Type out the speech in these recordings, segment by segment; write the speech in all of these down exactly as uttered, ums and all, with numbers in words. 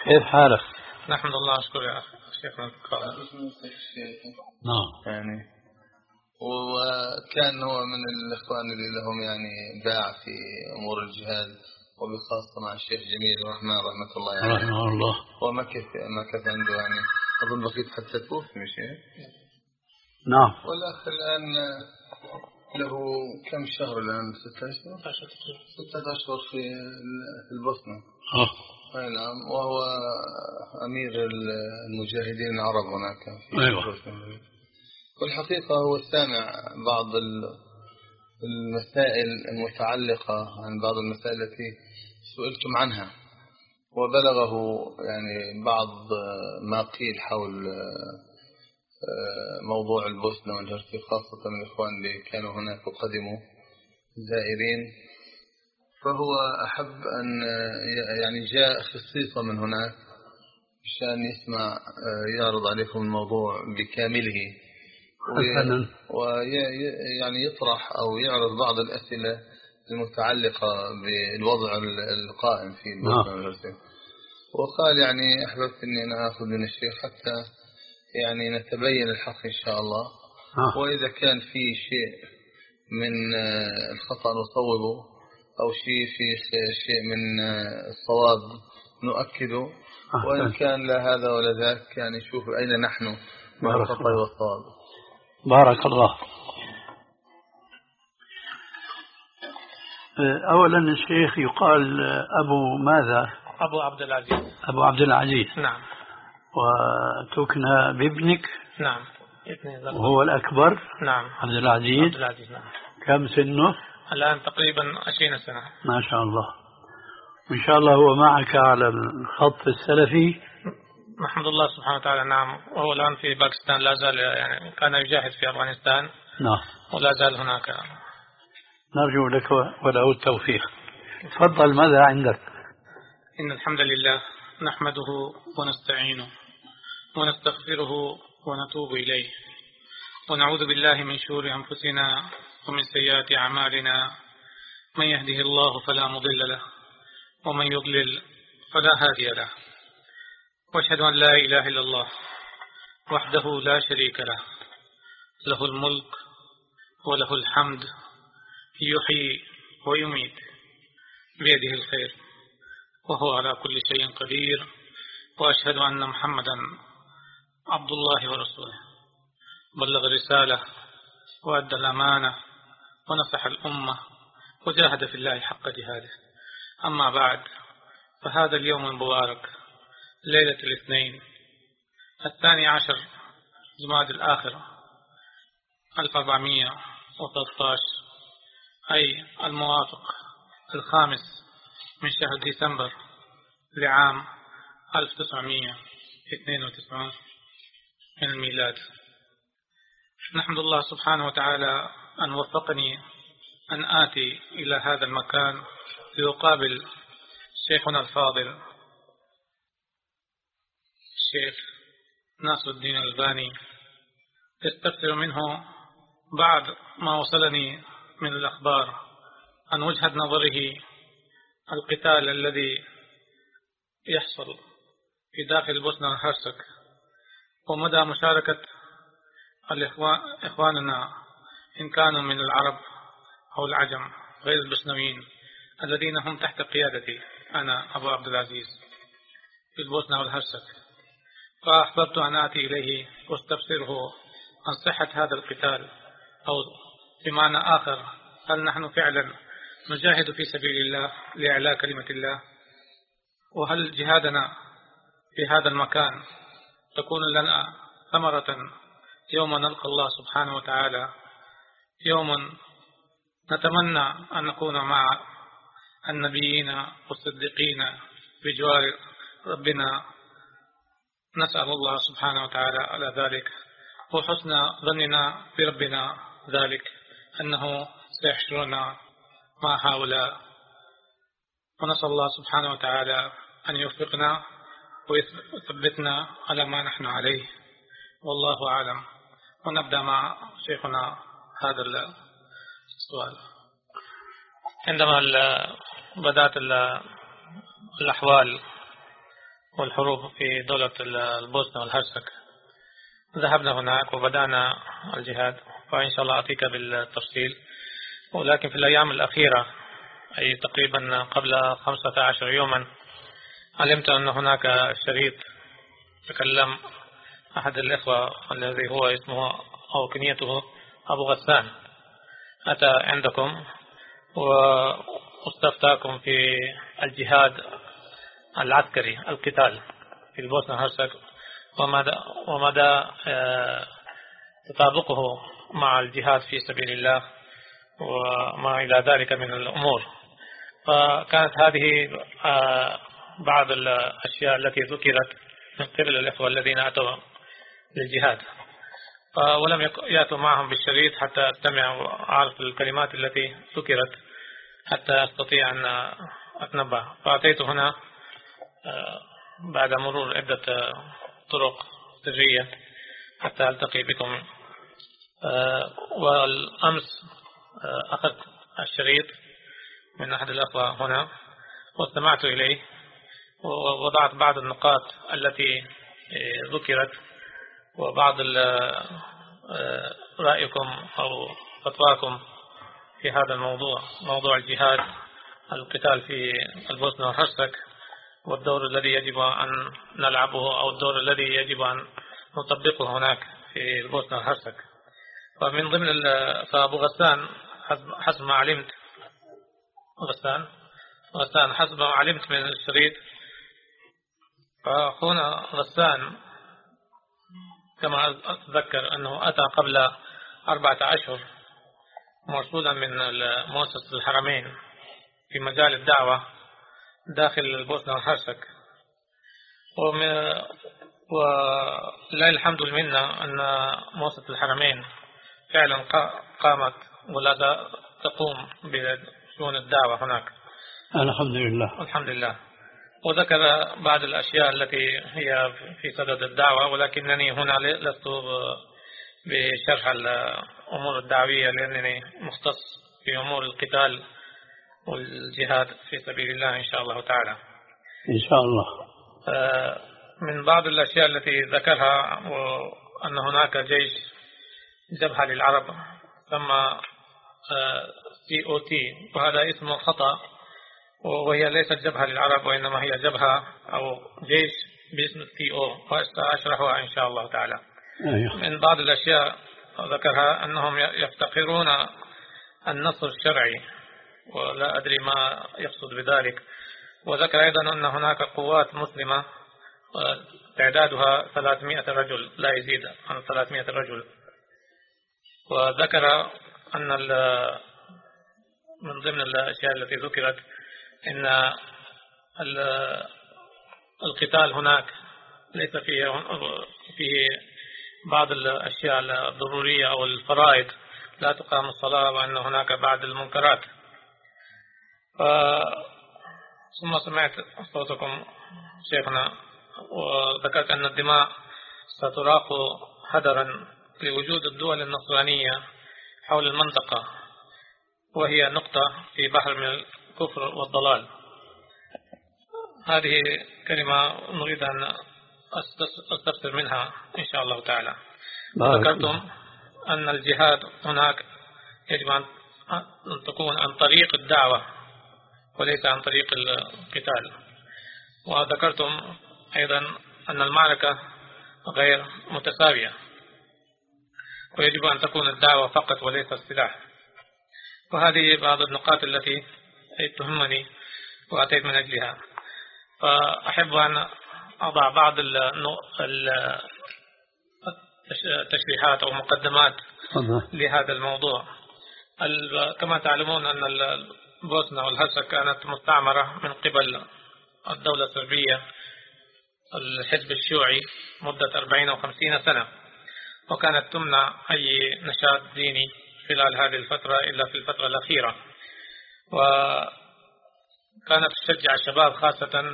كيف حالك؟ نحمد الله أشكر يا شيخنا الكرام. نعم. يعني وكان هو من الإخوان اللي لهم يعني باع في أمور الجهاد وبخاصة مع الشيخ جميل رحمه رحمة الله يعني رحمه الله. ومكث مكث عنده يعني أظن بقيت حتى توفي مش هيك؟ نعم. والأخ الآن له كم شهر الآن؟ ستة أشهر؟ ستة أشهر في البوسنة. أه. أي نعم. وهو أمير المجاهدين العرب هناك في أيوة. البوسنة. والحقيقة هو سامع بعض المسائل المتعلقة عن بعض المسائل التي سئلتم عنها وبلغه يعني بعض ما قيل حول موضوع البوسنة والهرسك خاصة من الإخوان اللي كانوا هناك وقدموا زائرين. فهو أحب أن يعني جاء خصيصا من هناك عشان يسمع يعرض عليكم الموضوع بكامله ويعني يطرح أو يعرض بعض الأسئلة المتعلقة بالوضع القائم في البوسنة والهرسك. وقال يعني أحببت أني أنا أخذ من الشيخ حتى يعني نتبين الحق إن شاء الله. وإذا كان في شيء من الخطأ نصوبه أو شيء في شيء من الصواب نؤكده وإن كان لا هذا ولا ذاك يعني شوف أين نحن من الخطأ والصواب. بارك الله. أولا الشيخ يقال أبو ماذا؟ أبو عبد العزيز. أبو عبد العزيز. نعم. وتكنى بابنك. نعم. وهو الأكبر. نعم. عبد العزيز. عبد العزيز نعم. كم سنه؟ الآن تقريبا عشرين سنة. ما شاء الله. وإن شاء الله هو معك على الخط السلفي. نحمد الله سبحانه وتعالى. نعم. وهو الآن في باكستان لا زال يعني كان يجاهد في أفغانستان. نعم. ولا زال هناك. نرجو لك وله التوفيق. تفضل ماذا عندك؟ إن الحمد لله نحمده ونستعينه ونستغفره ونتوب إليه ونعوذ بالله من شرور أنفسنا ومن سيئات أعمالنا من يهده الله فلا مضل له ومن يضلل فلا هادي له وأشهد أن لا إله إلا الله وحده لا شريك له له الملك وله الحمد يحيي ويميت بيده الخير وهو على كل شيء قدير وأشهد أن محمدا عبد الله ورسوله بلغ الرسالة وأدى الأمانة ونصح الأمة وجاهد في الله حق جهاده. أما بعد فهذا اليوم المبارك ليلة الاثنين الثاني عشر جماد الآخر ألف وأربعمائة وثلاثة عشر أي الموافق الخامس من شهر ديسمبر لعام ألف وتسعمائة واثنين وتسعين من الميلاد. نحمد الله سبحانه وتعالى أن وفقني أن آتي إلى هذا المكان لأقابل شيخنا الفاضل الشيخ ناصر الدين الألباني استفسر منه بعد ما وصلني من الأخبار عن وجهة نظره القتال الذي يحصل في داخل البوسنة والهرسك ومدى مشاركة إخواننا إن كانوا من العرب أو العجم غير البوسنويين الذين هم تحت قيادتي أنا أبو عبد العزيز في البوسنة والهرسك. فأحببت أن آتي إليه واستفسره عن صحة هذا القتال أو بمعنى آخر هل نحن فعلا نجاهد في سبيل الله لإعلاء كلمة الله وهل جهادنا في هذا المكان تكون لنا ثمرة يوم نلقى الله سبحانه وتعالى يوم نتمنى أن نكون مع النبيين والصديقين بجوار ربنا. نسأل الله سبحانه وتعالى على ذلك وحسن ظننا بربنا ذلك أنه سيحشرنا مع هؤلاء ونسأل الله سبحانه وتعالى أن يوفقنا ويثبتنا على ما نحن عليه والله أعلم. ونبدأ مع شيخنا هذا السؤال. عندما بدأت الأحوال والحروب في دولة البوسنة والهرسك. ذهبنا هناك وبدأنا الجهاد، فإن شاء الله أعطيك بالتفصيل. ولكن في الأيام الأخيرة، أي تقريبا قبل خمسة عشر يوما، علمت أن هناك شريط تكلم أحد الإخوة الذي هو اسمه أو كنيته أبو غسان، أتى عندكم واستفتاكم في الجهاد العسكري، القتال في البوسنة والهرسك، ومدى, ومدى تطابقه مع الجهاد في سبيل الله وما إلى ذلك من الأمور. فكانت هذه بعض الأشياء التي ذكرت من قبل الإخوة الذين أتوا للجهاد، ولم يأتوا معهم بالشريط حتى أستمع وأعرف الكلمات التي ذكرت حتى أستطيع أن أتنبه. فأتيت هنا بعد مرور عدة طرق سرية حتى ألتقي بكم. والأمس أخذت الشريط من أحد الأخوة هنا واستمعت إليه ووضعت بعض النقاط التي ذكرت وبعض رأيكم أو فتواكم في هذا الموضوع، موضوع الجهاد، القتال في البوسنة والهرسك، والدور الذي يجب أن نلعبه أو الدور الذي يجب أن نطبقه هناك في البوسنة والهرسك. فمن ضمن فأبو غسان حسب ما علمت غسان غسان حسب ما علمت من الشريط، فأخونا غسان كما أتذكر أنه أتى قبل أربعة أشهر مرصودا من مؤسسة الحرمين في مجال الدعوة داخل البوسنة والهرسك. ولله الحمد لله أن مؤسسة الحرمين فعلا قامت ولا تقوم بشؤون الدعوة هناك، الحمد لله الحمد لله. وذكر بعض الأشياء التي هي في صدد الدعوة، ولكنني هنا لست بشرح الأمور الدعوية لأنني مختص في أمور القتال والجهاد في سبيل الله إن شاء الله تعالى. إن شاء الله. من بعض الأشياء التي ذكرها أن هناك جيش جبهة للعرب ثم سي أو تي، وهذا اسمه خطأ، وهي ليست جبهة للعرب وإنما هي جبهة أو جيش باسم سي أو، وسأشرحها إن شاء الله تعالى. أيوه. من بعض الأشياء ذكرها أنهم يفتقرون النصر الشرعي، ولا أدري ما يقصد بذلك. وذكر أيضا أن هناك قوات مسلمة تعدادها ثلاثمائة رجل، لا يزيد عن ثلاثمائة رجل. وذكر أن من ضمن الأشياء التي ذكرت أن القتال هناك ليس فيه فيه بعض الأشياء الضرورية أو الفرائض، لا تقام الصلاة، وأن هناك بعض المنكرات. ثم سمعت صوتكم شيخنا وذكرت أن الدماء ستراق هدرا لوجود الدول النصرانية حول المنطقة، وهي نقطة في بحر من الكفر والضلال. هذه كلمة نريد أن أستفسر منها إن شاء الله تعالى. ذكرتم أن الجهاد هناك يجب أن تكون عن طريق الدعوة وليس عن طريق القتال. وذكرتم أيضا أن المعركة غير متساوية ويجب أن تكون الدعوة فقط وليس السلاح. وهذه بعض النقاط التي تهمني وأتيت من أجلها. فأحب أن أضع بعض التشريحات أو مقدمات لهذا الموضوع. كما تعلمون أن البوسنة والهرسك كانت مستعمرة من قبل الدولة الصربية، الحزب الشيوعي، مدة أربعين أو خمسين سنة، وكانت تمنع أي نشاط ديني خلال هذه الفترة إلا في الفترة الأخيرة. وكانت تشجع الشباب خاصة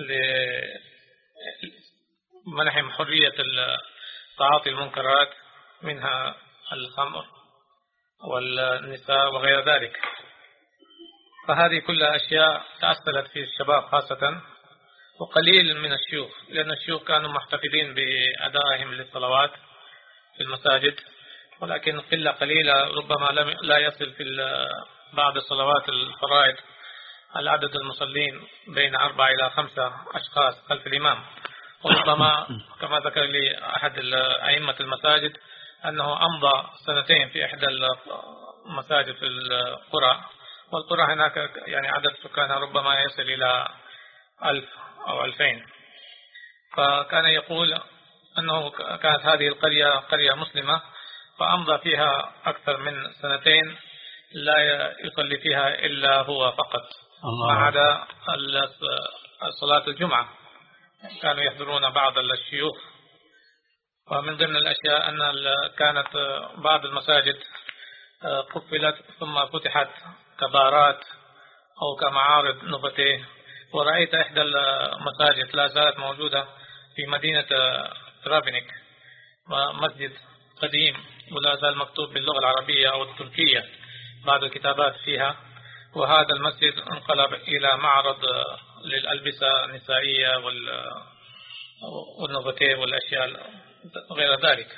لمنحهم حرية تعاطي المنكرات منها الخمر والنساء وغير ذلك. فهذه كلها أشياء تأثرت في الشباب خاصة، وقليل من الشيوخ، لأن الشيوخ كانوا محتفظين بأدائهم للصلوات في المساجد، ولكن قلة قليلة ربما لم لا يصل في بعض الصلوات الفرائض العدد المصلين بين أربعة إلى خمسة أشخاص خلف الإمام. وربما كما ذكر لي أحد أئمة المساجد أنه أمضى سنتين في إحدى المساجد في القرى، والقرى هناك يعني عدد سكانها ربما يصل إلى ألف أو ألفين. فكان يقول أنه كانت هذه القرية قرية مسلمة، فأمضى فيها أكثر من سنتين لا يصلي فيها إلا هو فقط، ما عدا صلاة الجمعة كانوا يحضرون بعض الشيوخ. ومن ضمن الأشياء أن كانت بعض المساجد قفلت ثم فتحت كبارات أو كمعارض نوبتيه. ورأيت إحدى المساجد لا زالت موجودة في مدينة ترابنك، مسجد قديم ولا زال مكتوب باللغة العربية أو التركية بعض الكتابات فيها، وهذا المسجد انقلب إلى معرض للألبسة النسائية والنوبتيه والأشياء غير ذلك.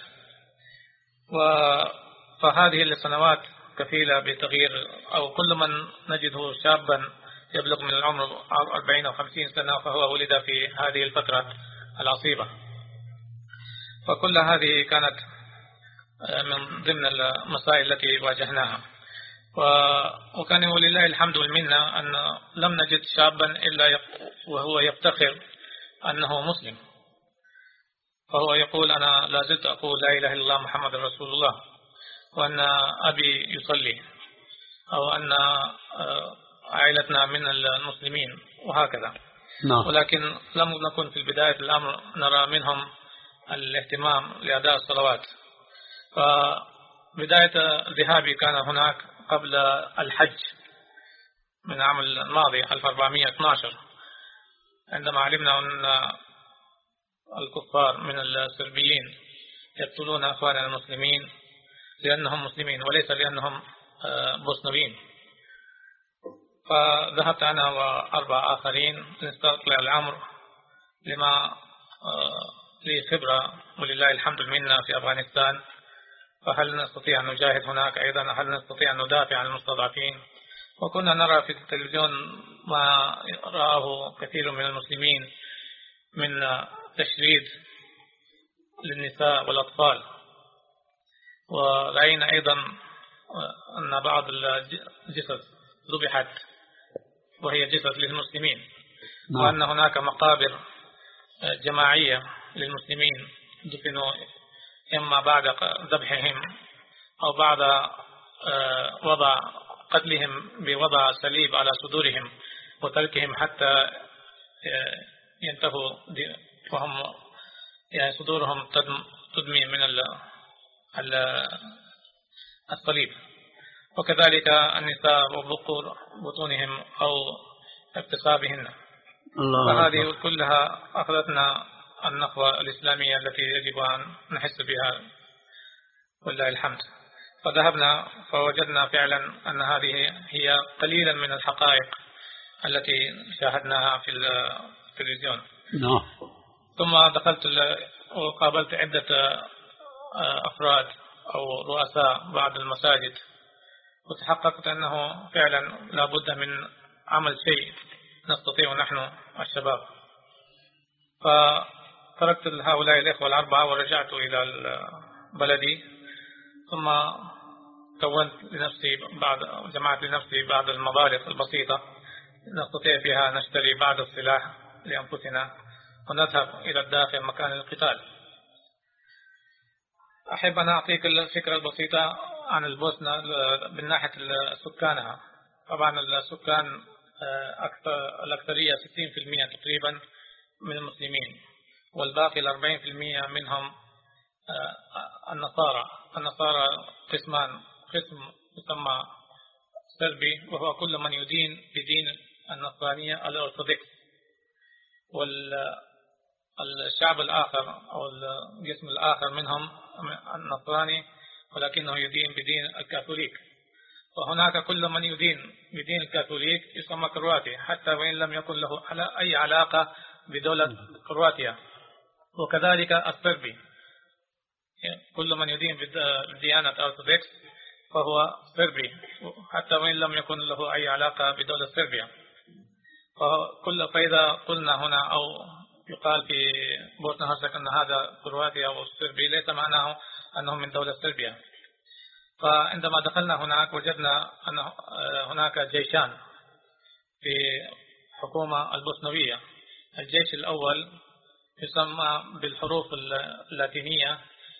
فهذه السنوات كفيلة بتغيير، أو كل من نجده شابا يبلغ من العمر أربعين أو خمسين سنة فهو ولد في هذه الفترة العصيبة. فكل هذه كانت من ضمن المسائل التي واجهناها. وكان ولله الحمد والمنة أن لم نجد شابا إلا وهو يفتخر أنه مسلم، فهو يقول أنا لا زلت أقول لا إله إلا الله محمد رسول الله، وأن أبي يصلي، أو أن عائلتنا من المسلمين، وهكذا. نعم. ولكن لم نكن في بداية الأمر نرى منهم الاهتمام لأداء الصلوات. فبداية ذهابي كان هناك قبل الحج من العام الماضي ألف وأربعمائة واثني عشر، عندما علمنا أن الكفار من السربيين يقتلون أخواننا المسلمين لأنهم مسلمين وليس لأنهم بوسنويين. فذهبت أنا وأربع آخرين نستطلع الأمر، لما لي خبرة ولله الحمد منا في أفغانستان، فهل نستطيع أن نجاهد هناك أيضا؟ هل نستطيع أن ندافع عن المستضعفين؟ وكنا نرى في التلفزيون ما رآه كثير من المسلمين من تشريد للنساء والأطفال. ورأينا أيضا أن بعض الجثث ذبحت وهي جثث للمسلمين، وأن هناك مقابر جماعية للمسلمين دفنوا إما بعد ذبحهم أو بعد وضع قتلهم بوضع صليب على صدورهم وتركهم حتى ينتهوا وهم يعني صدورهم تدمي من الصليب. وكذلك النساء وبقور بطونهم أو اغتصابهن. فهذه كلها أخذتنا النخوة الإسلامية التي يجب أن نحس بها ولله الحمد. فذهبنا فوجدنا فعلا أن هذه هي قليلا من الحقائق التي شاهدناها في التلفزيون. no. ثم دخلت وقابلت عدة أفراد أو رؤساء بعض المساجد، وتحققت أنه فعلا لا بد من عمل شيء نستطيع نحن الشباب. فتركت هؤلاء الإخوة الأربعة ورجعت إلى بلدي، ثم كونت لنفسي بعض جمعت لنفسي بعض المبالغ البسيطة نستطيع بها نشتري بعض السلاح لأنفسنا ونذهب إلى الداخل مكان القتال. أحب أن أعطيك الفكرة البسيطة عن البوسنة من ناحية سكانها. طبعا السكان أكثر الأكثرية ستين بالمئة تقريبا من المسلمين، والباقي الأربعين بالمئة منهم النصارى. النصارى قسمان، قسم يسمى سربي وهو كل من يدين بدين النصرانية الأرثوذكس، والشعب الآخر أو القسم الآخر منهم النصراني ولكنه يدين بدين الكاثوليك. وهناك كل من يدين بدين الكاثوليك يسمى كرواتي، حتى وإن لم يكن له أي علاقة بدولة كرواتيا، وكذلك الصربي. كل من يدين بديانة أرثوذكس فهو صربي، حتى وإن لم يكن له أي علاقة بدولة صربيا. فكل فإذا قلنا هنا أو يقال في بوسنا هرسك أن هذا كرواتيا أو صربي، ليس معناه أنهم من دولة صربيا. فعندما دخلنا هناك وجدنا أن هناك جيشان في الحكومة البوسنوية. الجيش الأول يسمى بالحروف اللاتينية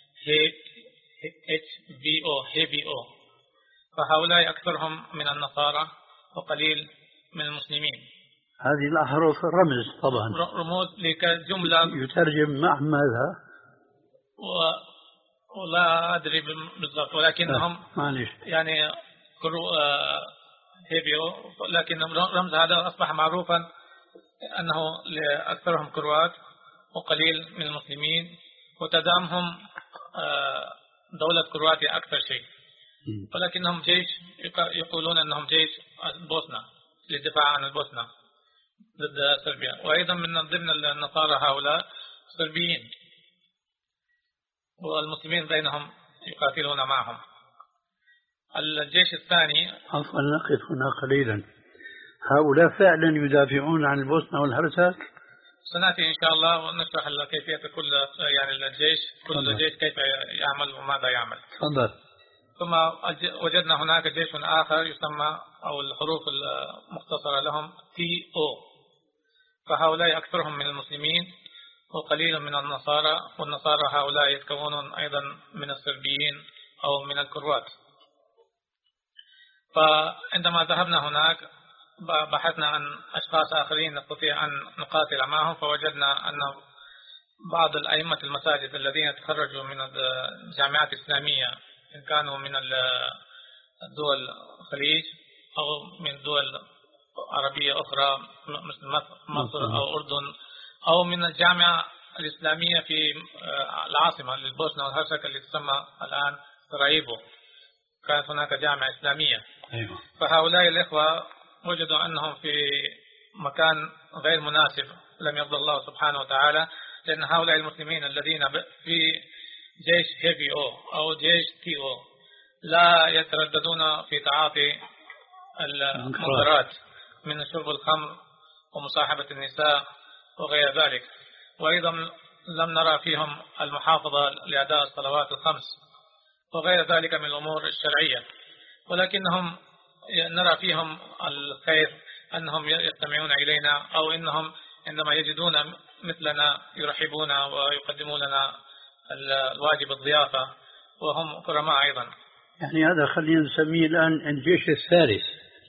إتش بي أو هي بي أو، فهؤلاء أكثرهم من النصارى وقليل من المسلمين. هذه الأحرف رمز طبعا، رموز لكجملة يترجم مع ماذا و... ولا أدري بالضبط، ولكنهم معلش يعني كرو هيبيو، لكن رمز هذا أصبح معروفا أنه لأكثرهم كروات وقليل من المسلمين، وتدعمهم دولة كرواتيا أكثر شيء، ولكنهم جيش يقولون أنهم جيش البوسنة للدفاع عن البوسنة ضد صربيا. وأيضا من ضمن النصارى هؤلاء صربيين، والمسلمين بينهم يقاتلون معهم. الجيش الثاني، عفوا نقف هنا قليلا، هؤلاء فعلا يدافعون عن البوسنة والهرسك؟ سنأتي إن شاء الله ونشرح كيفية كل يعني الجيش كل جيش كيف يعمل وماذا يعمل. تفضل. ثم وجدنا هناك جيش آخر يسمى أو الحروف المختصرة لهم تي أو، فهؤلاء أكثرهم من المسلمين وقليل من النصارى، والنصارى هؤلاء يتكونون أيضا من الصربيين أو من الكروات. فعندما ذهبنا هناك بحثنا عن أشخاص آخرين نستطيع أن نقاتل معهم، فوجدنا أن بعض الأئمة المساجد الذين تخرجوا من الجامعات الإسلامية، إن كانوا من الدول الخليج أو من دول عربية أخرى مثل مصر أو أردن، أو من الجامعة الإسلامية في العاصمة للبوسنة والهرسك اللي تسمى الآن سراييفو، كانت هناك جامعة إسلامية. أيوة. فهؤلاء الإخوة وجدوا أنهم في مكان غير مناسب، لم يرضى الله سبحانه وتعالى، لأن هؤلاء المسلمين الذين في جيش هيبي أو أو جيش تي أو لا يترددون في تعاطي المنكرات من شرب الخمر ومصاحبة النساء وغير ذلك، وأيضا لم نرى فيهم المحافظة لأداء الصلوات الخمس وغير ذلك من الأمور الشرعية، ولكنهم نرى فيهم الخير أنهم يستمعون إلينا، أو إنهم عندما يجدون مثلنا يرحبون ويقدمون لنا الواجب الضيافة، وهم كرماء أيضا. يعني هذا خلينا نسميه الآن الجيش الثالث.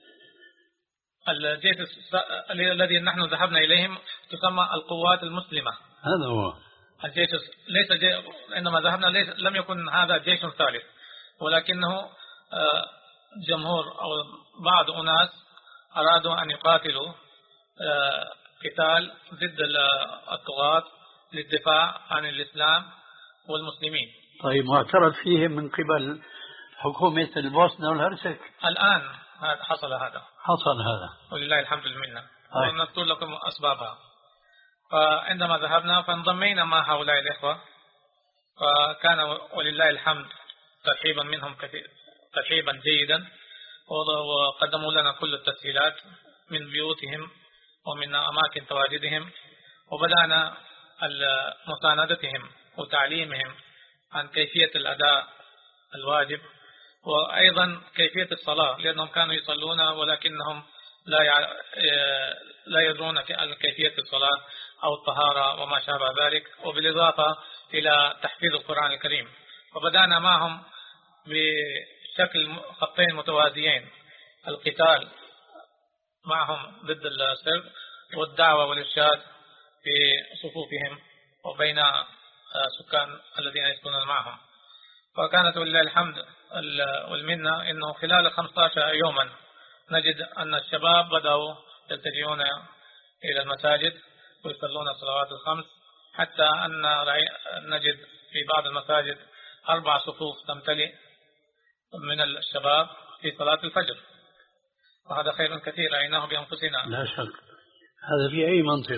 الجيش الذي نحن ذهبنا إليهم تسمى القوات المسلمة. هذا هو الجيش، ليس جي... عندما ذهبنا ليس... لم يكن هذا جيش ثالث، ولكنه جمهور أو بعض أناس أرادوا أن يقاتلوا قتال ضد الطغاة للدفاع عن الإسلام والمسلمين. طيب معترف فيهم من قبل حكومة البوسنة والهرسك؟ الآن حصل هذا حصل هذا ولله الحمد لله، ونذكر لكم أسبابها. فعندما ذهبنا فانضمينا مع هؤلاء الإخوة، فكان ولله الحمد ترحيبا منهم كثير، ترحيبا جيدا، وقدموا لنا كل التسهيلات من بيوتهم ومن أماكن تواجدهم، وبدأنا مساندتهم وتعليمهم عن كيفية الأداء الواجب، وأيضا كيفية الصلاة، لأنهم كانوا يصلون ولكنهم لا لا يدرون كيفية الصلاة أو الطهارة وما شابه ذلك، وبالإضافة إلى تحفيظ القرآن الكريم. وبدأنا معهم بشكل خطين متوازيين، القتال معهم ضد السرب والدعوة والإرشاد في صفوفهم وبين سكان الذين يسكنون معهم. فكانت ولله الحمد والمنة أنه خلال خمسة عشر يوما نجد أن الشباب بدأوا يلتجئون إلى المساجد ويصلون الصلوات الخمس، حتى أن نجد في بعض المساجد أربع صفوف تمتلئ من الشباب في صلاة الفجر، وهذا خير كثير رأيناه بأنفسنا. لا شك. هذا في أي منطقة؟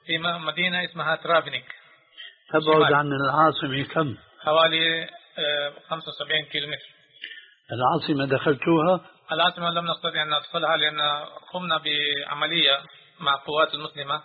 في مدينة اسمها ترافنيك. تبعد عن العاصمة كم؟ حوالي خمسة وسبعين كيلومتر. العاصمة دخلتوها؟ العاصمة لم نستطيع أن ندخلها لأن قمنا بعملية مع القوات المسلمة،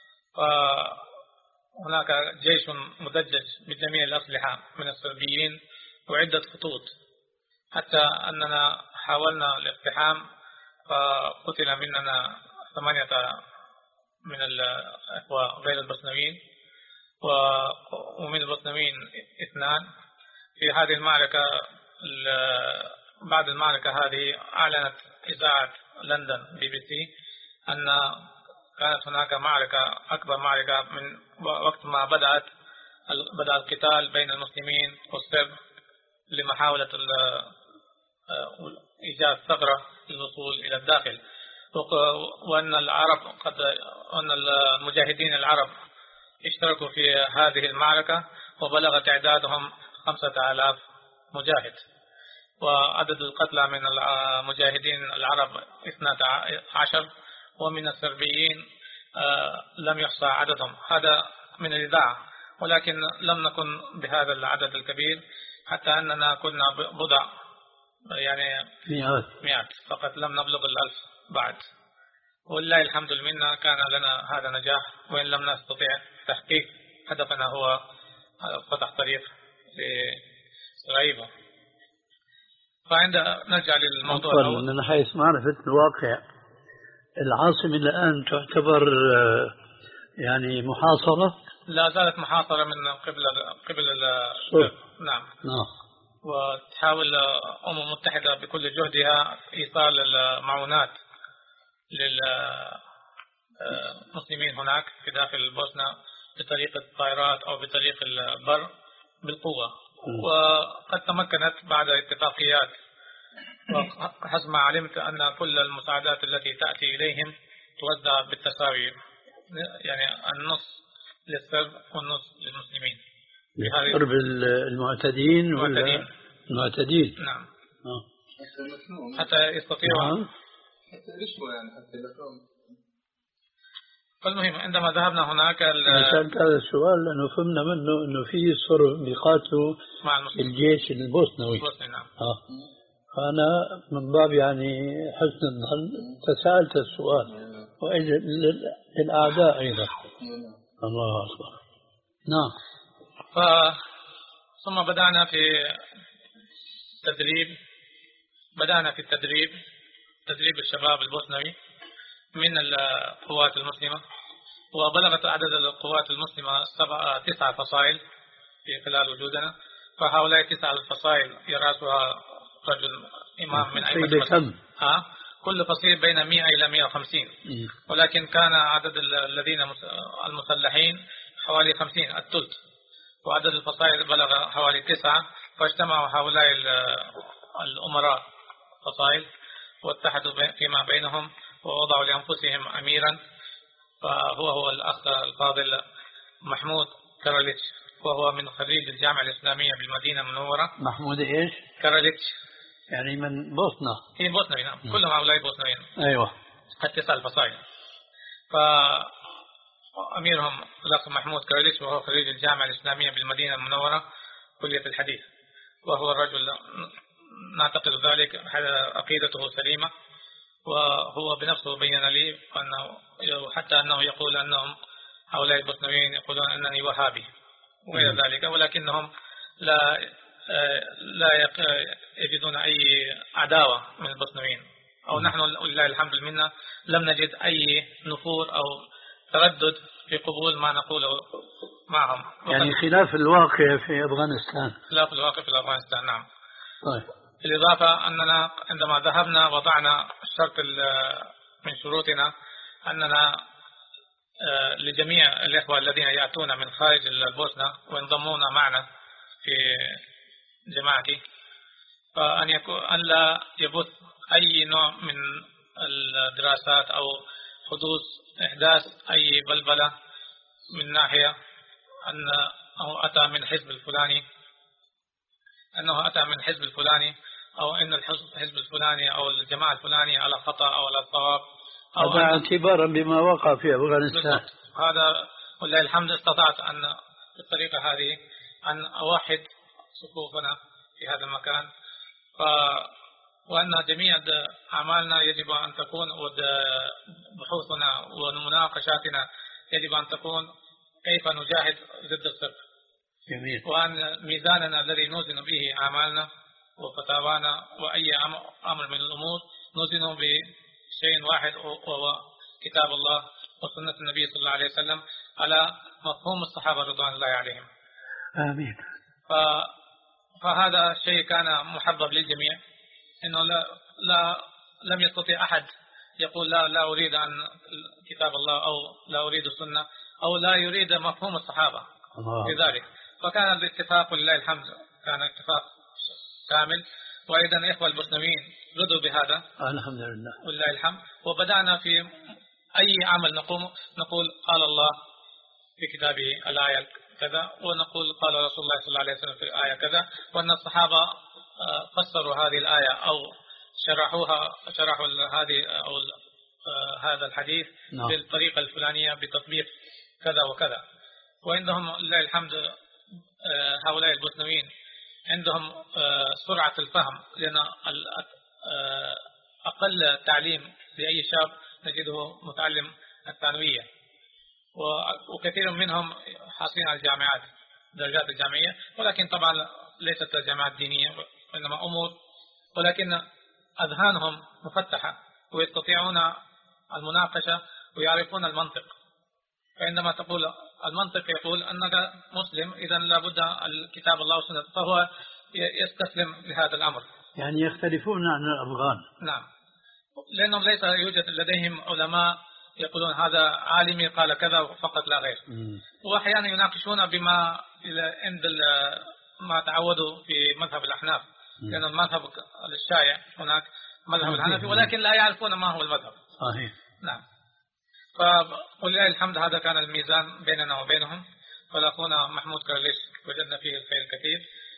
وهناك جيش مدجج بجميع الأسلحة من الصربيين وعدة خطوط، حتى أننا حاولنا الاقتحام فقتل مننا ثمانية من الإخوة غير البوسنويين ومن البوسنويين اثنان. في هذه المعركة بعد المعركة هذه أعلنت إذاعة لندن بي بي سي أن كانت هناك معركة أكبر معركة من وقت ما بدأت بدأ القتال بين المسلمين والسرب لمحاولة إيجاد ثغرة للوصول إلى الداخل، وأن العرب قد أن المجاهدين العرب اشتركوا في هذه المعركة وبلغ تعدادهم خمسة آلاف مجاهد، وعدد القتلى من المجاهدين العرب اثنتا عشر، ومن السربيين لم يحصى عددهم. هذا من الإذاعة، ولكن لم نكن بهذا العدد الكبير، حتى أننا كنا بضع يعني مئات مئات فقط، لم نبلغ الألف بعد. والله الحمد لله كان لنا هذا نجاح، وإن لم نستطيع تحقيق هدفنا هو فتح طريق لسراييفو. فعند نرجع للموضوع الأول، من حيث معرفة الواقع، العاصمة الآن تعتبر يعني محاصرة؟ لا زالت محاصرة من قبل قبل نعم نعم وتحاول الأمم المتحدة بكل جهدها إيصال المعونات للمسلمين هناك في داخل البوسنة بطريقة الطائرات أو بطريق البر بالقوة، وقد تمكنت بعد اتفاقيات. وحسب ما علمت أن كل المساعدات التي تأتي إليهم توزع بالتساوي، يعني النص للسرب والنص للمسلمين. السرب المعتدين ولا المعتدين؟ نعم. آه. حتى يستطيعوا نعم. حتى يشوى يعني حتى يلفون. فالمهم عندما ذهبنا هناك سألت هذا السؤال لأنه فهمنا منه أنه في صرب بيقاتلوا مع المسلمين الجيش البوسنوي. نعم. آه. فأنا من باب يعني حسن الظن تساءلت السؤال، وإذا للأعداء أيضا. الله أكبر. نعم. ف... ثم بدأنا في تدريب بدأنا في التدريب تدريب الشباب البوسنوي من القوات المسلمة، وبلغت عدد القوات المسلمة سبعة تسعة فصائل في خلال وجودنا. فهؤلاء تسعة الفصائل يرأسها رجل إمام من أئمة المسلمين. ها كل فصيل بين مئة إلى مئة وخمسين، ولكن كان عدد الذين المسلحين حوالي خمسين الثلث، وعدد الفصائل بلغ حوالي تسعة. فاجتمعوا هؤلاء الأمراء فصائل واتحدوا فيما بينهم ووضعوا لأنفسهم أميرا، فهو هو الأخ الفاضل محمود كاراليتش، وهو من خريج الجامعة الإسلامية بالمدينة المنورة. محمود إيش؟ كاراليتش، يعني من بوسنة. هي بوسنوي نعم، كلهم هؤلاء بوسنويين. أيوة. التسع الفصائل. فأميرهم الأخ محمود كاراليتش، وهو خريج الجامعة الإسلامية بالمدينة المنورة كلية الحديث، وهو الرجل نعتقد ذلك عقيدته سليمة، وهو بنفسه بين لي أنه حتى أنه يقول أنهم هؤلاء البوسنويين يقولون أنني وهابي وغير ذلك، ولكنهم لا لا يجدون أي عداوة من البوسنويين، أو نحن لله الحمد منا لم نجد أي نفور أو تردد في قبول ما نقوله معهم. يعني خلاف الواقع في أفغانستان. خلاف الواقع في أفغانستان نعم. طيب. بالإضافة أننا عندما ذهبنا وضعنا الشرط من شروطنا أننا لجميع الإخوة الذين يأتون من خارج البوسنة وينضمون معنا في جماعتي فأن يكون أن لا يبث أي نوع من الدراسات أو حدوث إحداث أي بلبلة من ناحية أنه أتى من حزب الفلاني أنه أتى من حزب الفلاني أو إن الحزب الفلاني أو الجماعة الفلانية على خطأ أو على صواب، هذا اعتبارا بما وقع في أفغانستان. وهذا ولله الحمد استطعت أن بالطريقة هذه أن أوحد صفوفنا في هذا المكان، ف وأن جميع أعمالنا يجب أن تكون وبحوثنا ومناقشاتنا يجب أن تكون كيف نجاهد ضد الصرف. جميل. وأن ميزاننا الذي نوزن به أعمالنا وفتاوانا وأي أمر من الأمور نوزنه بشيء واحد وهو كتاب الله وسنة النبي صلى الله عليه وسلم على مفهوم الصحابة رضوان الله عليهم. آمين. ف... فهذا الشيء كان محبب للجميع، إنه لا, لا لم يستطيع أحد يقول لا لا أريد أن كتاب الله أو لا أريد السنة أو لا يريد مفهوم الصحابة لذلك. فكان الاتفاق لله الحمد كان اتفاق كامل، وأيضا الإخوة البوسنويين رضوا بهذا الحمد لله ولله الحمد. وبدأنا في أي عمل نقوم نقول قال الله في كتابه الآية كذا، ونقول قال رسول الله صلى الله عليه وسلم في الآية كذا، وأن الصحابة فسروا هذه الآية أو شرحوها شرحوا هذه أو هذا الحديث نعم. بالطريقة الفلانية بتطبيق كذا وكذا. وعندهم لله الحمد هؤلاء البوسنويين عندهم سرعة الفهم، لأن أقل تعليم لأي شاب نجده متعلم الثانوية، وكثير منهم حاصلين على الجامعات درجات الجامعية، ولكن طبعا ليست الجامعات دينية وإنما أمور، ولكن أذهانهم مفتحة ويستطيعون المناقشة ويعرفون المنطق. فعندما تقول المنطق يقول أنك مسلم إذا لابد الكتاب الله والسنة، فهو يستسلم لهذا الأمر. يعني يختلفون عن الأفغان. نعم، لأنهم ليس يوجد لديهم علماء يقولون هذا عالمي قال كذا فقط لا غير. م. وأحيانا يناقشون بما عند ما تعودوا في مذهب الأحناف، لأن المذهب الشائع هناك مذهب الحنفي، ولكن لا يعرفون ما هو المذهب. صحيح. نعم. فولله الحمد هذا كان الميزان بيننا وبينهم. فالأخونا محمود كارليش وجدنا فيه الخير الكثير،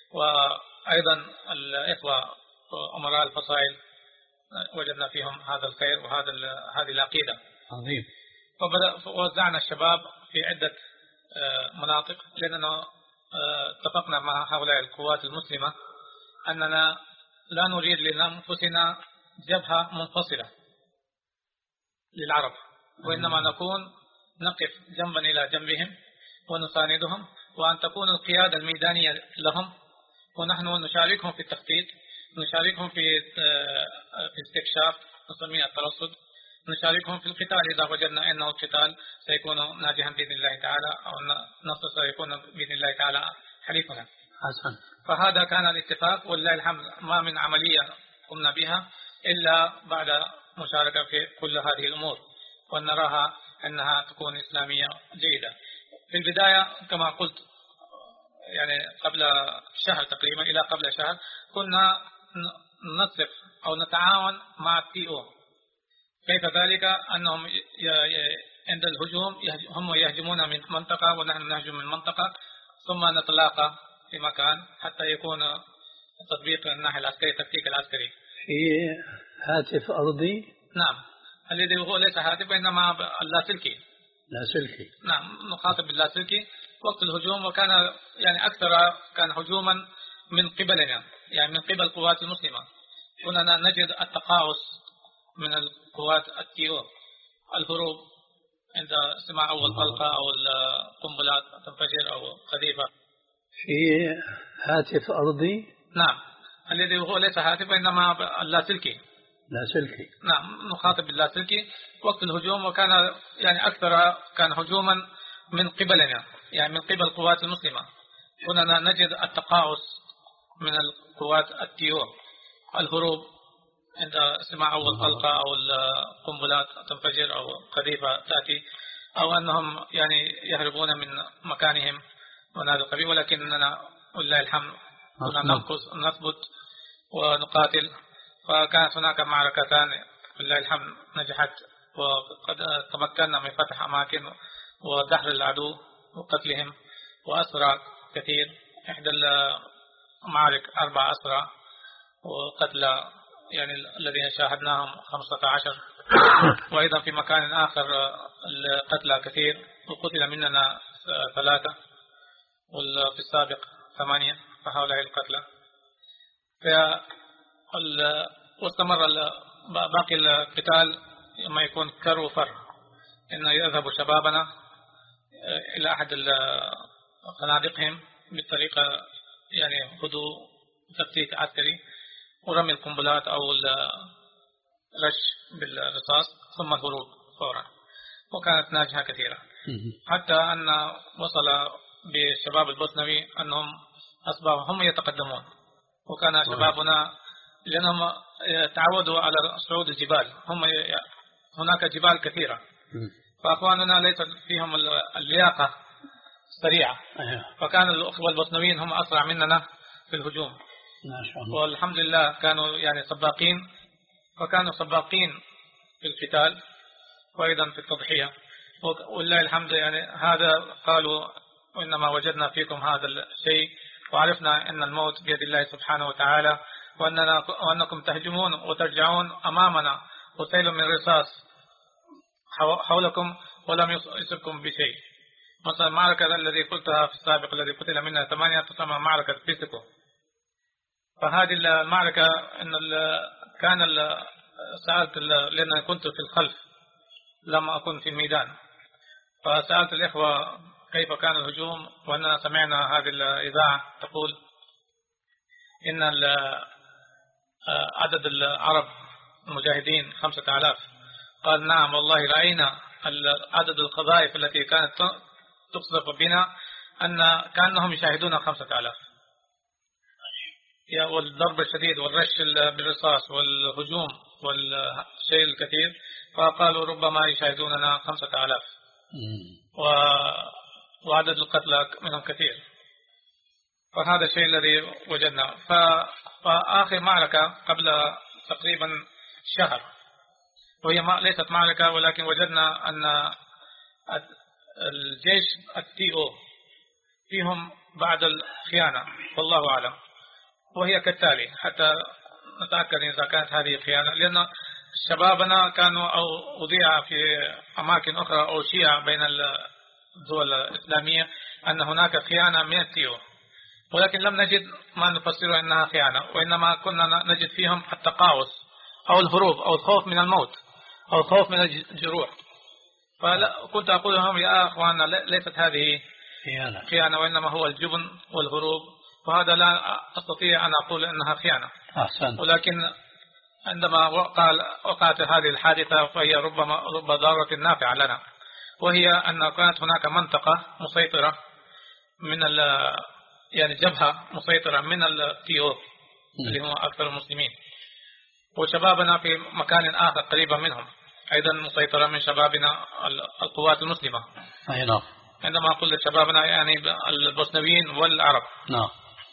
وأيضا الإخوة أمراء الفصائل وجدنا فيهم هذا الخير وهذا هذه العقيدة. عظيم. فوزعنا الشباب في عدة مناطق، لأننا اتفقنا مع هؤلاء القوات المسلمة أننا لا نريد لأنفسنا جبهة منفصلة للعرب، وإنما نكون نقف جنبا إلى جنبهم ونساندهم، وأن تكون القيادة الميدانية لهم، ونحن نشاركهم في التخطيط، نشاركهم في في استكشاف نسميه الترصد، نشاركهم في القتال إذا وجدنا أنه القتال سيكون ناجحا بإذن الله تعالى، أو النصر سيكون بإذن الله تعالى حليفنا. حسن. فهذا كان الاتفاق ولله الحمد. ما من عملية قمنا بها إلا بعد مشاركة في كل هذه الأمور، ونراها أنها تكون إسلامية جيدة. في البداية كما قلت يعني قبل شهر تقريبا إلى قبل شهر كنا نصرف أو نتعاون مع التي أو. كيف ذلك؟ أنهم عند الهجوم هم يهجمون من منطقة ونحن نهجم من منطقة، ثم نتلاقى في مكان حتى يكون تطبيق الناحية العسكري التكتيك العسكري في هاتف أرضي. نعم، الذي هو ليس هاتف إنما اللاسلكي. لاسلكي. نعم، نخاطب باللاسلكي وقت الهجوم، وكان يعني أكثر كان هجوما من قبلنا، يعني من قبل القوات المسلمة. كنا نجد التقاعس من القوات التيو، الهروب عند سماع أول طلقة أو القنبلات تنفجر أو قذيفة. في هاتف أرضي. نعم، الذي هو ليس هاتف إنما اللاسلكي. لاسلكي. نعم، نخاطب باللاسلكي وقت الهجوم، وكان يعني أكثر كان هجوما من قبلنا، يعني من قبل القوات المسلمة. كنا نجد التقاعس من القوات التيو، الهروب عند سماع أول طلقة أو القنبلات تنفجر أو قذيفة تأتي، أو أنهم يعني يهربون من مكانهم ونهذا القبيل. ولكننا ولله الحمد كنا ننقص نثبت ونقاتل. فكانت هناك معركتان ولله الحمد نجحت، وقد تمكنا من فتح أماكن ودحر العدو وقتلهم وأسرى كثير. إحدى المعارك أربع أسرى وقتل يعني الذين شاهدناهم خمسة عشر، وأيضا في مكان آخر القتلى كثير وقتل مننا ثلاثة وفي السابق ثمانية، فهؤلاء القتلى. واستمر باقي القتال لما يكون كر وفر، إن يذهب شبابنا إلى أحد خنادقهم بالطريقة يعني هدوء تفتيت عسكري ورمي القنبلات أو الرش بالرصاص ثم الهروب فورا، وكانت ناجحة كثيرة، حتى أن وصل بالشباب البوسنوي أنهم أصبحوا هم يتقدمون، وكان شبابنا لأنهم تعودوا على صعود الجبال، هم هناك جبال كثيرة، فأخواننا ليس فيهم اللياقة السريعة، فكان الأخوة البوسنويين هم أسرع مننا في الهجوم، والحمد لله كانوا يعني سباقين، فكانوا سباقين في القتال وأيضا في التضحية، ولله الحمد. يعني هذا قالوا وإنما وجدنا فيكم هذا الشيء وعرفنا أن الموت بيد الله سبحانه وتعالى، وأننا وأنكم تهجمون وترجعون أمامنا وسيل من رصاص حولكم ولم يصبكم بشيء. مثلا المعركة الذي قلتها في السابق الذي قتل منها ثمانية تسمى معركة بيسكو، فهذه المعركة إن كان سألت لأن كنت في الخلف لم أكن في الميدان، فسألت الإخوة كيف كان الهجوم، وأننا سمعنا هذه الإذاعة تقول إن عدد العرب المجاهدين خمسة آلاف. قال نعم والله رأينا عدد القذائف التي كانت تقذف بنا أن كأنهم يشاهدون خمسة آلاف، والضرب الشديد والرش بالرصاص والهجوم والشيء الكثير، فقالوا ربما يشاهدوننا خمسة آلاف، وعدد القتلى منهم كثير. فهذا الشيء الذي وجدنا. فآخر معركة قبل تقريبا شهر، وهي ليست معركة ولكن وجدنا أن الجيش التي او فيهم بعد الخيانة والله أعلم، وهي كالتالي حتى نتأكد إذا كانت هذه خيانة، لأن شبابنا كانوا أو أذيع في أماكن أخرى أو شيع بين الدول الإسلامية أن هناك خيانة من التيو، ولكن لم نجد ما نفسره أنها خيانة، وإنما كنا نجد فيهم التقاعس أو الهروب أو الخوف من الموت أو الخوف من الجروح. فكنت أقول لهم يا أخوانا ليست هذه خيانة, خيانة وإنما هو الجبن والهروب، وهذا لا أستطيع أن أقول أنها خيانة. أحسن. ولكن عندما وقعت هذه الحادثة فهي ربما رب ضارة نافعة لنا، وهي أن كانت هناك منطقة مسيطرة من يعني جبهة مسيطرة من التيو اللي هم أكثر المسلمين، وشبابنا في مكان آخر قريبا منهم أيضا مسيطرة من شبابنا القوات المسلمة. أي نعم. عندما أقول شبابنا يعني البوسنويين والعرب. نعم.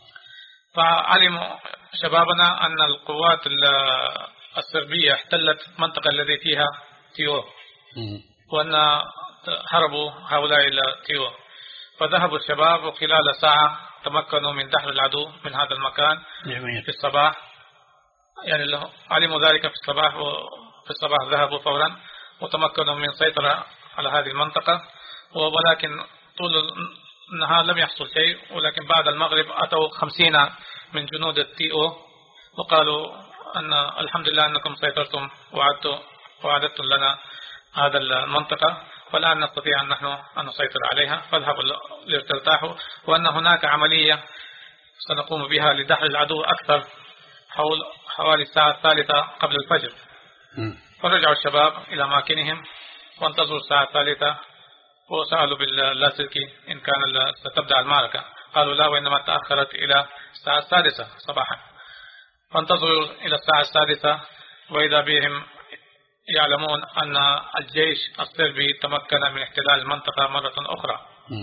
فعلموا شبابنا أن القوات الصربية احتلت منطقة التي فيها تيو، وأن هربوا هؤلاء التيو، فذهبوا الشباب وخلال ساعة تمكنوا من دحر العدو من هذا المكان. جميل. في الصباح يعني علموا ذلك في الصباح، وفي الصباح ذهبوا فورا وتمكنوا من سيطرة على هذه المنطقة، ولكن طول النهار لم يحصل شيء، ولكن بعد المغرب أتوا خمسين من جنود التي او وقالوا أن الحمد لله أنكم سيطرتم وعدتم وعدتم لنا هذا المنطقة، والآن نستطيع أن نحن أن نسيطر عليها، فاذهبوا لترتاحوا، وأن هناك عملية سنقوم بها لدحر العدو أكثر حول حوالي الساعة الثالثة قبل الفجر. فرجعوا الشباب إلى أماكنهم وانتظروا الساعة الثالثة، وسألوا باللاسلكي إن كان ستبدأ المعركة، قالوا لا وإنما تأخرت إلى الساعة السادسة صباحا. فانتظروا إلى الساعة السادسة وإذا بهم يعلمون أن الجيش الصربي تمكن من احتلال المنطقة مرة أخرى.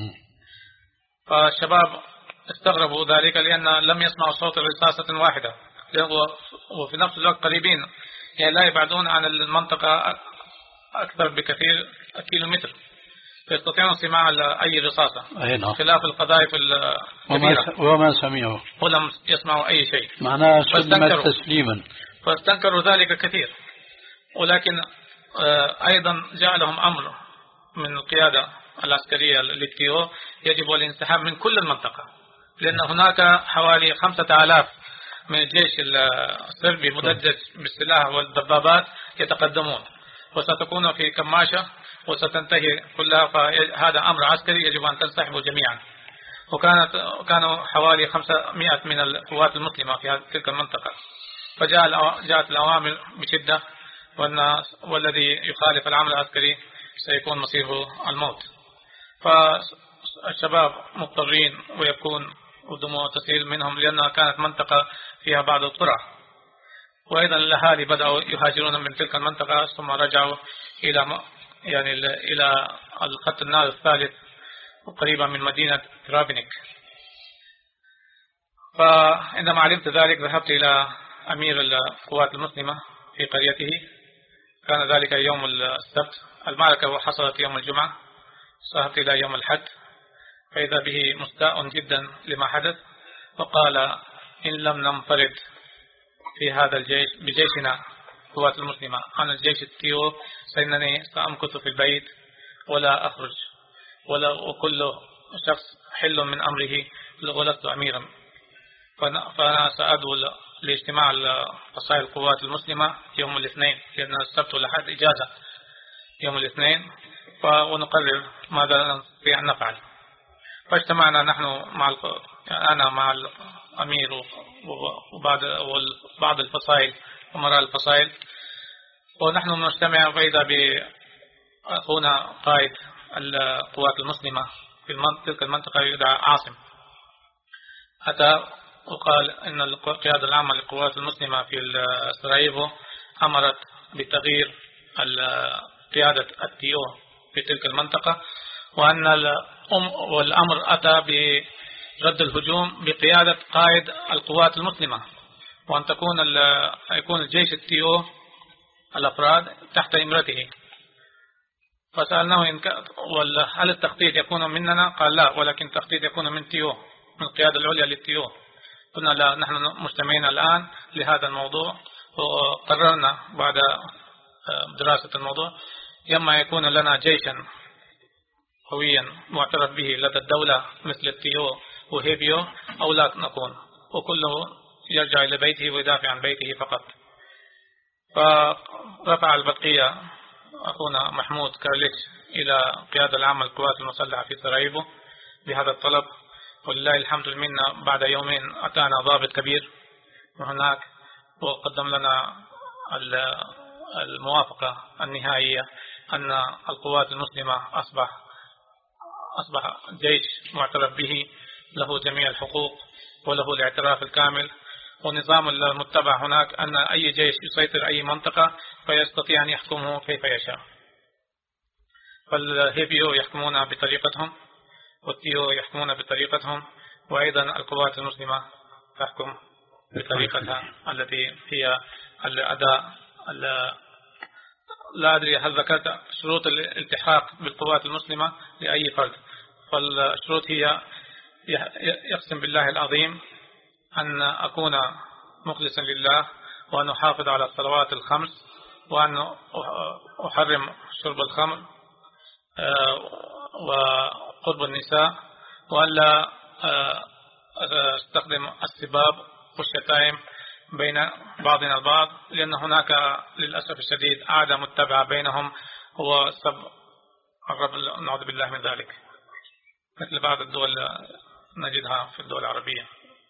فالشباب استغربوا ذلك لأن لم يسمعوا صوت رصاصة واحدة، وفي نفس الوقت قريبين يعني لا يبعدون عن المنطقة أكثر بكثير كيلومتر، يستطيعون سماع أي رصاصة خلاف القذائف الكبيرة، وما سمعوا ولم يسمعوا أي شيء، معناه سلمت تسليما. فاستنكروا ذلك كثير، ولكن أيضا جاء لهم أمر من القيادة العسكرية للتيو يجب الانسحاب من كل المنطقة، لأن هناك حوالي خمسة آلاف من الجيش الصربي مدجج بالسلاح والدبابات يتقدمون، وستكون في كماشة وستنتهي كلها، فهذا أمر عسكري يجب أن تنسحبوا جميعا. وكانت كانوا حوالي خمسمائة من القوات المسلمة في تلك المنطقة، فجاء جاءت الأوامر بشدة، والذي يخالف العمل العسكري سيكون مصيره الموت. فالشباب مضطرين ويكون ودموع تسيل منهم، لأنها كانت منطقة فيها بعض القرى، وأيضا الأهالي بدأوا يهاجرون من تلك المنطقة ثم رجعوا إلى يعني إلى الخط النار الثالث قريبا من مدينة ترابنيك. فعندما علمت ذلك ذهبت إلى أمير القوات المسلمة في قريته. كان ذلك يوم السبت، المعركة حصلت يوم الجمعة، ذهبت إلى يوم الحد فإذا به مستاء جدا لما حدث، وقال: إن لم ننفرد في هذا الجيش بجيشنا القوات المسلمة عن الجيش التيو فإنني سأمكث في البيت ولا أخرج، ولا وكل شخص حل من أمره ولست أميرا. فأنا سأدعو لاجتماع فصائل القوات المسلمة يوم الاثنين، لأن السبت والأحد إجازة يوم الاثنين، ونقرر ماذا نستطيع أن نفعل. فاجتمعنا نحن مع أنا مع الأمير وبعض وبعض الفصائل ومراء الفصائل، ونحن نجتمع فإذا بأخونا قائد القوات المسلمة في تلك المنطقة يدعى عاصم، أتى وقال إن القيادة العامة للقوات المسلمة في سراييفو أمرت بتغيير قيادة التيو في تلك المنطقة، وأن الأمر أتى برد الهجوم بقيادة قائد القوات المسلمة، وأن تكون يكون الجيش التيو الأفراد تحت إمرته. فسألناه إن هل التخطيط يكون مننا؟ قال لا، ولكن التخطيط يكون من تيو، من القيادة العليا للتيو. قلنا لا، نحن مجتمعين الآن لهذا الموضوع، وقررنا بعد دراسة الموضوع إما يكون لنا جيشا قويا معترف به لدى الدولة مثل التيو وهيبيو، أو لا نكون، وكله يرجع إلى بيته ويدافع عن بيته فقط. فرفع البقية أخونا محمود كارليتش إلى قيادة العامة للقوات المسلحة في سراييفو بهذا الطلب، ولله الحمد منا بعد يومين أتانا ضابط كبير وهناك وقدم لنا الموافقة النهائية أن القوات المسلمة أصبح أصبح جيش معترف به، له جميع الحقوق وله الاعتراف الكامل، ونظام المتبع هناك أن أي جيش يسيطر أي منطقة فيستطيع أن يحكمه كيف يشاء. فالهيبيو يحكمون بطريقتهم، والتيو يحكمون بطريقتهم، وأيضا القوات المسلمة تحكم بطريقتها التي هي الأداء. لا أدري هل ذكرت شروط الالتحاق بالقوات المسلمة لأي فرد، فالشروط هي يقسم بالله العظيم أن أكون مخلصا لله، وأن أحافظ على الصلوات الخمس، وأن أحرم شرب الخمر وقرب النساء، وأن لا أستخدم السباب والشتائم بين بعضنا البعض، لأن هناك للأسف الشديد عادة متبعة بينهم هو سب الرب، نعوذ بالله من ذلك، مثل بعض الدول نجدها في الدول العربية.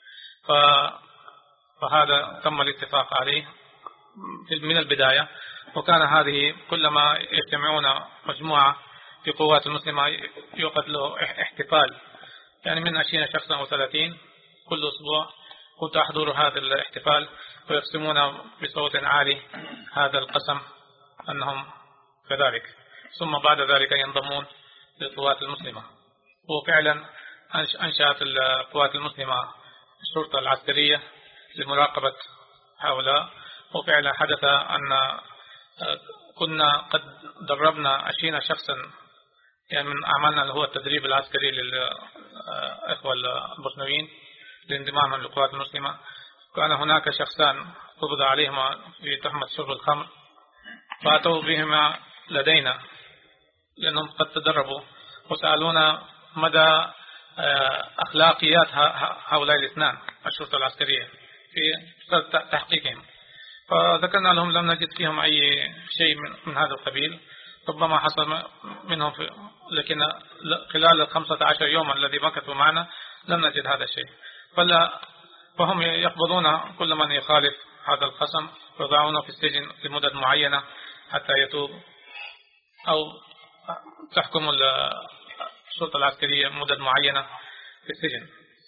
فهذا تم الاتفاق عليه من البداية، وكان هذه كلما يجتمعون مجموعة في قوات المسلمة يوقف له احتفال، يعني من عشرين شخصا أو ثلاثين كل أسبوع كنت أحضر هذا الاحتفال، ويقسمون بصوت عالي هذا القسم أنهم كذلك، ثم بعد ذلك ينضمون للقوات المسلمة. وفعلا أنشأت القوات المسلمة الشرطة العسكرية لمراقبة هؤلاء، وفعلا حدث أن كنا قد دربنا عشرين شخصا، يعني من أعمالنا اللي هو التدريب العسكري للإخوة البوسنويين لانضمامهم للقوات المسلمة. كان هناك شخصان قبض عليهما في تهمة شرب الخمر، فأتوا بهما لدينا لأنهم قد تدربوا وسألونا مدى أخلاقيات هؤلاء الاثنان الشرطة العسكرية في تحقيقهم، فذكرنا لهم لم نجد فيهم أي شيء من هذا القبيل. ربما حصل منهم في، لكن خلال الخمسة عشر يوم الذي مكثوا معنا لم نجد هذا الشيء. فلا فهم يقبضون كل من يخالف هذا القسم ويضعونه في السجن لمدة معينة حتى يتوب، أو تحكم السلطة العسكرية مدة معينة في السجن.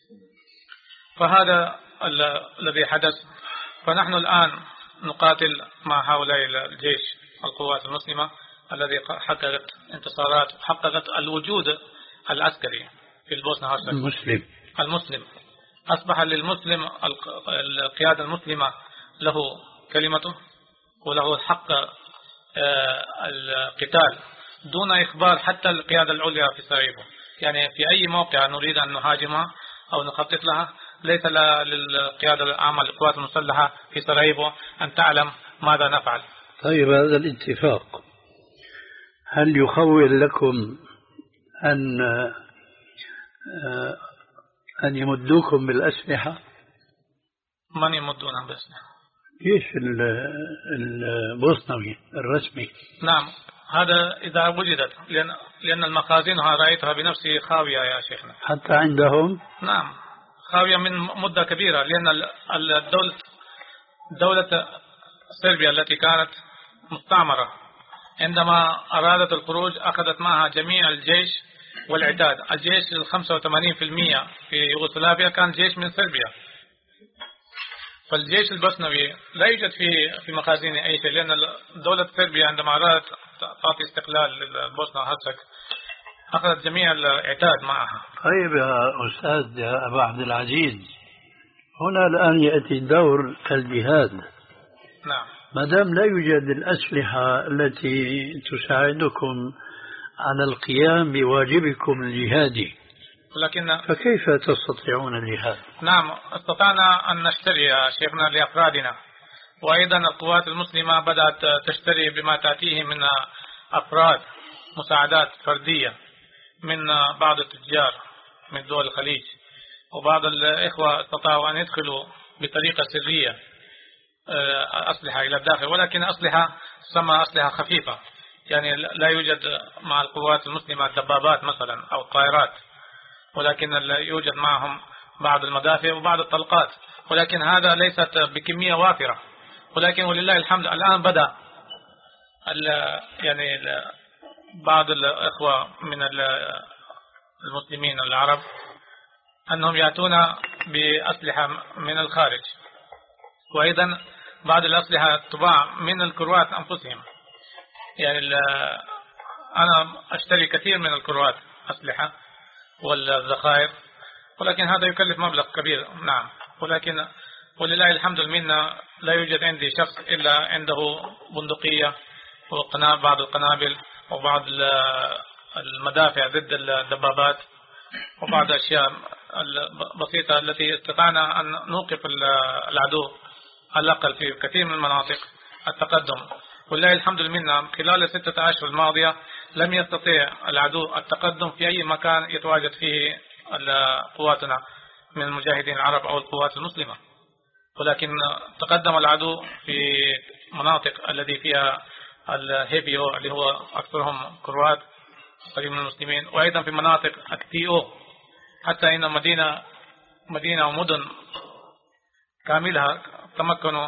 فهذا الذي حدث. فنحن الآن نقاتل مع هؤلاء الجيش القوات المسلمة الذي حققت انتصارات، حققت الوجود العسكري في البوسنة هرسك. المسلم المسلم أصبح للمسلم القيادة المسلمة له كلمته وله حق القتال دون إخبار حتى القيادة العليا في سراييفو. يعني في أي موقع نريد أن نهاجمها أو نخطط لها ليس للقيادة العامة للقوات المسلحة في سراييفو أن تعلم ماذا نفعل. طيب، هذا الاتفاق هل يخول لكم أن أن يمدوكم بالأسلحة؟ من يمدونا بالأسلحة؟ جيش البوسنوي الرسمي. نعم، هذا إذا وجدت، لأن لأن المخازنها رأيتها بنفسي خاوية يا شيخنا. حتى عندهم؟ نعم، خاوية من مدة كبيرة، لأن الدولة دولة صربيا التي كانت مستعمرة عندما أرادت الخروج أخذت معها جميع الجيش والعتاد. الجيش الخمسة وثمانين بالمئة في يوغوسلافيا كان جيش من صربيا. فالجيش البوسنوي لا يوجد في في مخازن أي شيء، لأن دولة صربيا عندما أرادت تعطي استقلال للبوسنة هرسك أخذت جميع العتاد معها. طيب يا أستاذ يا أبا عبد العزيز، هنا الآن يأتي دور الجهاد. نعم. ما دام لا يوجد الأسلحة التي تساعدكم على القيام بواجبكم الجهادي، ولكن فكيف تستطيعون الجهاد؟ نعم، استطعنا أن نشتري يا شيخنا لأفرادنا، وأيضا القوات المسلمة بدأت تشتري بما تأتيه من أفراد مساعدات فردية من بعض التجار من دول الخليج، وبعض الإخوة استطاعوا أن يدخلوا بطريقة سرية أسلحة إلى الداخل، ولكن أسلحة تسمى أسلحة خفيفة، يعني لا يوجد مع القوات المسلمة دبابات مثلا أو طائرات، ولكن يوجد معهم بعض المدافع وبعض الطلقات، ولكن هذا ليست بكمية وافرة. ولكن ولله الحمد الآن بدأ يعني بعض الإخوة من المسلمين العرب أنهم يأتون بأسلحة من الخارج، وأيضا بعض الأسلحة تباع من الكروات أنفسهم. يعني أنا أشتري كثير من الكروات أسلحة والذخائر، ولكن هذا يكلف مبلغ كبير. نعم، ولكن ولله الحمد منا لا يوجد عندي شخص إلا عنده بندقية وقنابل، بعض القنابل وبعض المدافع ضد الدبابات وبعض الأشياء البسيطة التي استطعنا أن نوقف العدو على الأقل في كثير من المناطق التقدم. ولله الحمد منا خلال الستة أشهر الماضية لم يستطيع العدو التقدم في أي مكان يتواجد فيه قواتنا من المجاهدين العرب أو القوات المسلمة، ولكن تقدم العدو في مناطق التي فيها الهيبيو اللي هو أكثرهم كروات قريب من المسلمين، وأيضا في مناطق التي او، حتى إن مدينة مدينة ومدن كاملها تمكنوا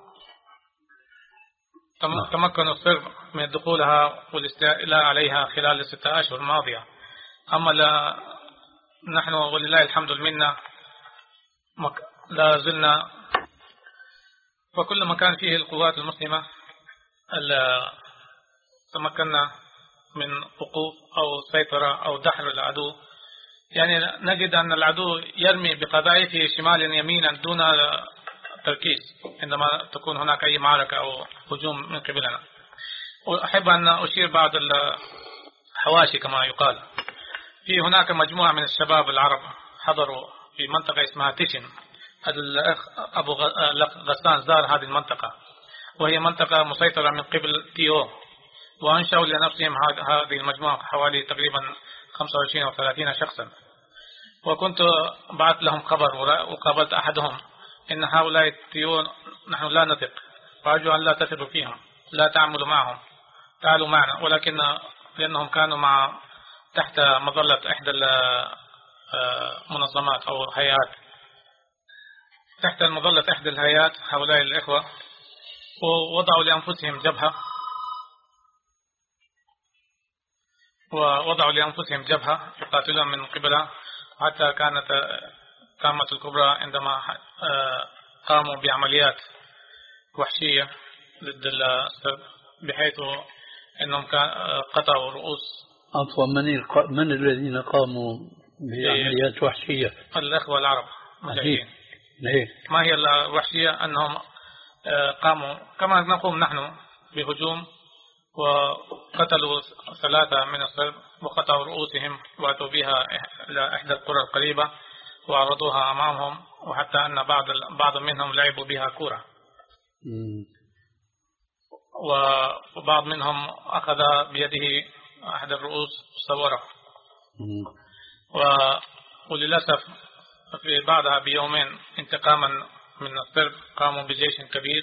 تمكنوا الصرب من دخولها والاستيلاء عليها خلال الستة أشهر الماضية. أما لا نحن ولله الحمد منا لا زلنا، وكل ما كان فيه القوات المسلمة تمكنا من وقوف أو سيطرة أو دحر العدو. يعني نجد أن العدو يرمي بقذائفه شمالا يمينا دون تركيز عندما تكون هناك أي معركة أو هجوم من قبلنا. وأحب أن أشير بعض الحواشي كما يقال. في هناك مجموعة من الشباب العرب حضروا في منطقة اسمها تيشن. الأخ أبو غسان زار هذه المنطقة، وهي منطقة مسيطرة من قبل تي او، وأنشأوا لنفسهم هذه المجموعة حوالي تقريبا خمسة وعشرين أو ثلاثين شخصا، وكنت بعث لهم خبر وقابلت أحدهم إن هؤلاء الطيور نحن لا نثق، فأرجو أن لا تثقوا فيهم، لا تعملوا معهم، تعالوا معنا. ولكن لأنهم كانوا مع تحت مظلة إحدى المنظمات أو هيئات، تحت مظلة إحدى الهيئات هؤلاء الإخوة، ووضعوا لأنفسهم جبهة ووضعوا لأنفسهم جبهة يقاتلون من قبلها، حتى كانت كامة الكبرى عندما قاموا بعمليات وحشية ضد السرب، بحيث أنهم قطعوا رؤوس. عفوا، من من الذين قاموا بعمليات وحشية؟ الأخوة العرب مجاهدين. ليه؟ ما هي الوحشية؟ أنهم قاموا كما نقوم نحن بهجوم، وقتلوا ثلاثة من السرب وقطعوا رؤوسهم وأتوا بها إلى إحدى القرى القريبة وعرضوها أمامهم، وحتى أن بعض بعض منهم لعبوا بها كرة، وبعض منهم أخذ بيده أحد الرؤوس وصوره. وللأسف في بعدها بيومين انتقاما من السرب قاموا بجيش كبير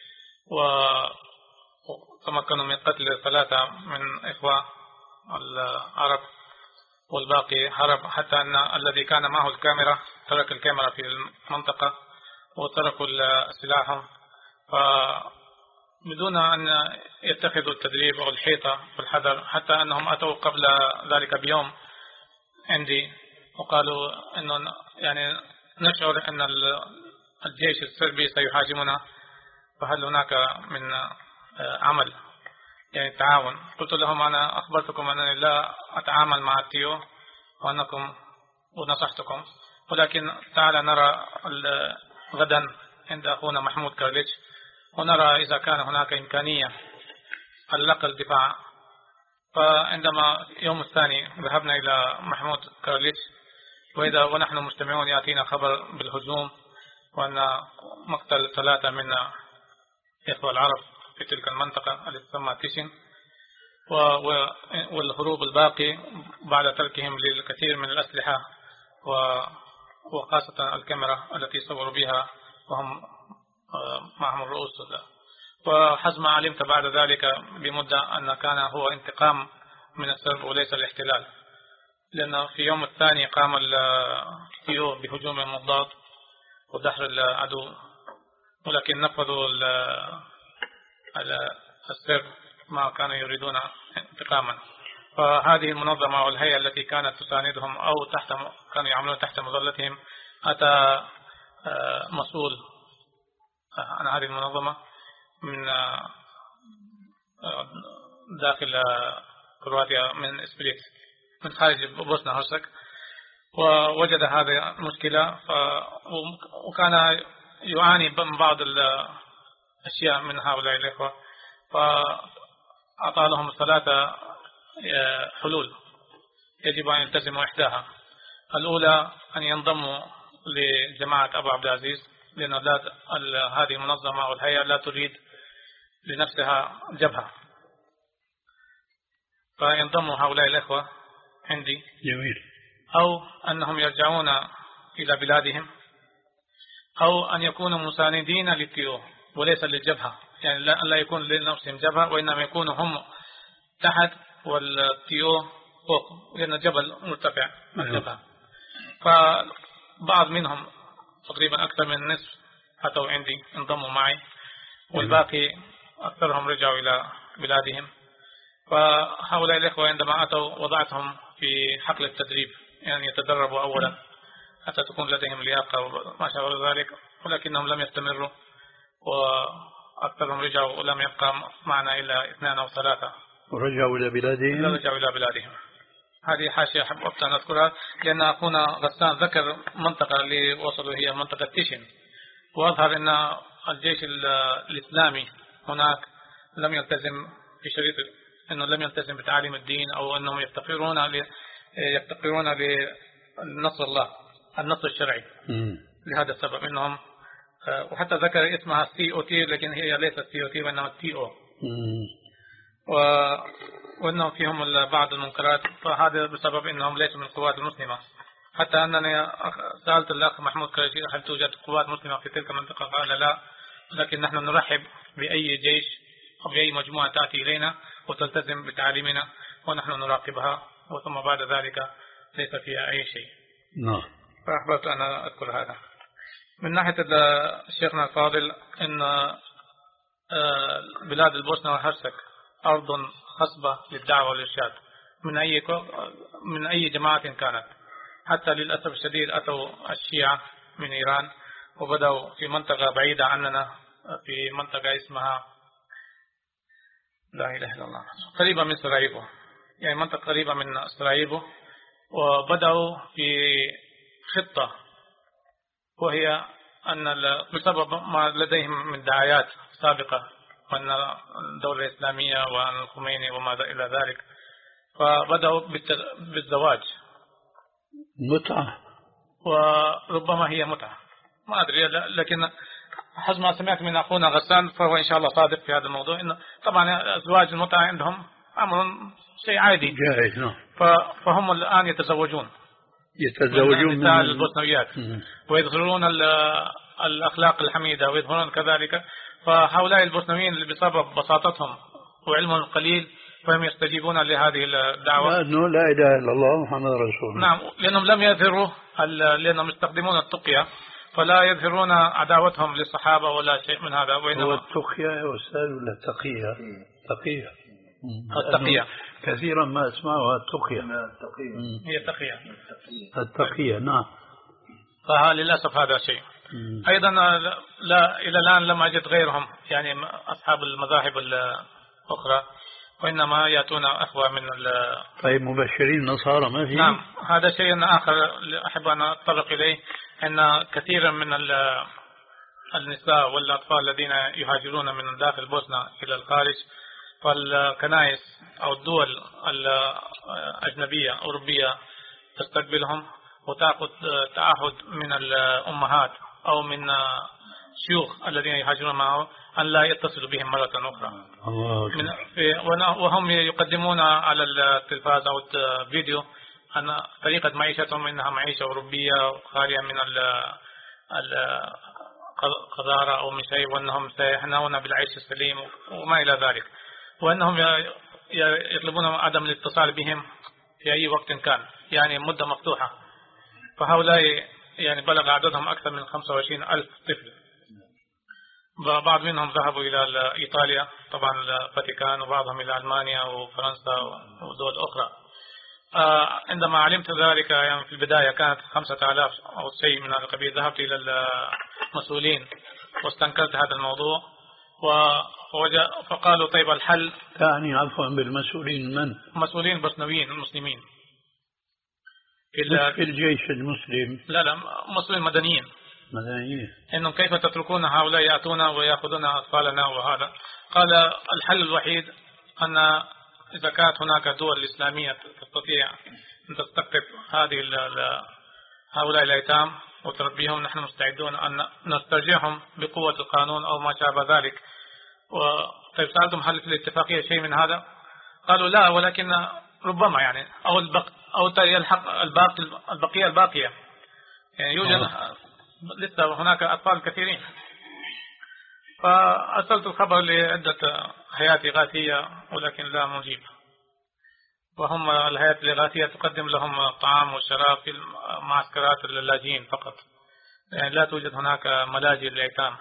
وتمكنوا من قتل ثلاثة من إخوة العرب، والباقي هرب، حتى أن الذي كان معه الكاميرا ترك الكاميرا في المنطقة وتركوا سلاحهم، بدون أن يتخذوا التدريب أو الحيطة والحذر، حتى أنهم أتوا قبل ذلك بيوم عندي وقالوا أنه يعني نشعر أن الجيش السربي سيهاجمنا، فهل هناك من عمل يعني تعاون؟ قلت لهم أنا أخبرتكم أنني لا أتعامل مع التيو وأنكم ونصحتكم، ولكن تعال نرى غدا عند أخونا محمود كارليتش ونرى إذا كان هناك إمكانية على الأقل الدفاع. فعندما يوم الثاني ذهبنا إلى محمود كارليتش، وإذا ونحن مجتمعون يأتينا خبر بالهجوم وأن مقتل ثلاثة من إخوة العرب في تلك المنطقة التي تسمى تيشن، والهروب الباقي بعد تركهم للكثير من الأسلحة وخاصة الكاميرا التي صوروا بها وهم معهم الرؤوس. وحسب ما علمت بعد ذلك بمدة أن كان هو انتقام من السرب وليس الاحتلال، لأن في يوم الثاني قام التيو بهجوم مضاد ودحر العدو، ولكن نفذوا السرب ما كانوا يريدون انتقاما. فهذه المنظمة والهيئة التي كانت تساندهم أو تحت كانوا يعملون تحت مظلتهم، أتى مسؤول عن هذه المنظمة من داخل كرواتيا من سبليت من خارج بوسنا هرسك، ووجد هذه المشكلة وكان يعاني من بعض الأشياء من هؤلاء الإخوة، فأعطى لهم ثلاثة حلول يجب أن يلتزموا إحداها. الأولى أن ينضموا لجماعة أبو عبد العزيز، لأن هذه المنظمة والهيئة لا تريد لنفسها جبهة، فينضموا هؤلاء الإخوة عندي. جميل. أو أنهم يرجعون إلى بلادهم، أو أن يكونوا مساندين للتيو وليس للجبهة، يعني لا يكون لنفسهم جبهة وإنما يكونوا هم تحت والتيو فوق، لأن الجبل مرتفع من الجبهة. فبعض منهم تقريبا أكثر من النصف أتوا عندي انضموا معي، والباقي أكثرهم رجعوا إلى بلادهم. فهؤلاء الإخوة عندما أتوا وضعتهم في حقل التدريب، يعني يتدربوا أولا حتى تكون لديهم لياقة وما شابه ذلك، ولكنهم لم يستمروا وأكثرهم رجعوا ولم يبقى معنا إلا اثنان أو ثلاثة ورجعوا إلى بلادهم. رجعوا إلى بلادهم. هذه حاشية حببت أن أذكرها، لأن أخونا غسان ذكر منطقة اللي وصلوا هي منطقة تيشن، وأظهر أن الجيش الإسلامي هناك لم يلتزم بشريط أنه لم يلتزم بتعاليم الدين، أو أنهم يفتقرون يفتقرون لنصر الله النصر الشرعي. م. لهذا السبب أنهم، وحتى ذكر اسمها سي أو تي، لكن هي ليست سي أو تي وإنما تي أو. و وأنهم فيهم بعض المنكرات، فهذا بسبب أنهم ليسوا من القوات المسلمة. حتى أنني سألت الأخ محمود كريشي هل توجد قوات مسلمة في تلك المنطقة؟ قال لا، لكن نحن نرحب بأي جيش أو بأي مجموعة تأتي إلينا وتلتزم بتعليمنا ونحن نراقبها، وثم بعد ذلك ليس فيها أي شيء. نعم. فأحببت أن أذكر هذا. من ناحية شيخنا الفاضل، إن بلاد البوسنة والهرسك أرض خصبة للدعوة والإرشاد من أي من أي جماعة كانت. حتى للأسف الشديد أتوا الشيعة من إيران وبدأوا في منطقة بعيدة عننا، في منطقة اسمها لا إله إلا الله قريبة من سراييفو، يعني منطقة قريبة من سراييفو، وبدأوا في خطة، وهي أن بسبب ما لديهم من دعايات سابقة وأن الدولة الإسلامية وأن الخميني وما إلى ذلك، فبدأوا بالزواج متعة، وربما هي متعة ما أدري، لكن حسب ما سمعت من أخونا غسان فهو إن شاء الله صادق في هذا الموضوع، إنه طبعا أزواج المتعة عندهم أمر شيء عادي جائز. نعم. فهم الآن يتزوجون يتزوجون من البوسنويات ويظهرون الأخلاق الحميدة ويظهرون كذلك، فهؤلاء البوسنويين بسبب بساطتهم وعلمهم القليل فهم يستجيبون لهذه الدعوة، لأنه لا إله إلا الله محمد رسول الله. نعم، لأنهم لم يظهروا، لأنهم يستخدمون التقية فلا يظهرون عداوتهم للصحابة ولا شيء من هذا. وإنما هو التقية يا أستاذ ولا التقية؟ تقية. التقية كثيرا ما أسمعها التقية. هي التقية. التقية نعم. فللأسف هذا شيء. أيضا لا إلى الآن لم أجد غيرهم، يعني أصحاب المذاهب الأخرى، وإنما يأتون أخوة من ال طيب مبشرين نصارى ما في؟ نعم، هذا شيء آخر أحب أن أتطرق إليه، أن كثيرا من النساء والأطفال الذين يهاجرون من داخل بوسنة إلى الخارج، فالكنائس أو الدول الأجنبية أوروبية تستقبلهم وتأخذ تعهد من الأمهات أو من شيوخ الذين يهاجرون معه أن لا يتصلوا بهم مرة أخرى. وهم يقدمون على التلفاز أو الفيديو أن طريقة معيشتهم إنها معيشة أوروبية خالية من القذارة أو من شيء، وأنهم سيحنون بالعيش السليم وما إلى ذلك، وأنهم يطلبون عدم الاتصال بهم في أي وقت كان، يعني مدة مفتوحة. فهؤلاء يعني بلغ عددهم أكثر من خمسة وعشرين ألف طفل. بعض منهم ذهبوا إلى إيطاليا طبعا الفاتيكان، وبعضهم إلى ألمانيا وفرنسا ودول أخرى. عندما علمت ذلك يعني في البداية كانت خمسة آلاف أو شيء من هذا القبيل، ذهبت إلى المسؤولين واستنكرت هذا الموضوع فقالوا طيب الحل. يعني عفوا بالمسؤولين من؟ مسؤولين بوسنويين المسلمين في, في الجيش المسلم؟ لا لا، مسؤولين مدنيين مدنيين. إنهم كيف تتركون هؤلاء يأتون ويأخذون أطفالنا وهذا. قال الحل الوحيد أن إذا كانت هناك دول إسلامية تستطيع أن تستقطب هذه هؤلاء الأيتام وتربيهم، نحن مستعدون أن نسترجعهم بقوة القانون أو ما شابه ذلك. طيب سألتم هل في الاتفاقية شيء من هذا؟ قالوا لا، ولكن ربما يعني أو البق أو الحق الباقي البقية الباقية يعني يوجد آه. لسه هناك أطفال كثيرين. فأرسلت الخبر لعدة هيئات إغاثية ولكن لا مجيب، وهم الهيئات الإغاثية تقدم لهم طعام وشراب في معسكرات اللاجئين فقط، يعني لا توجد هناك ملاجئ للأيتام.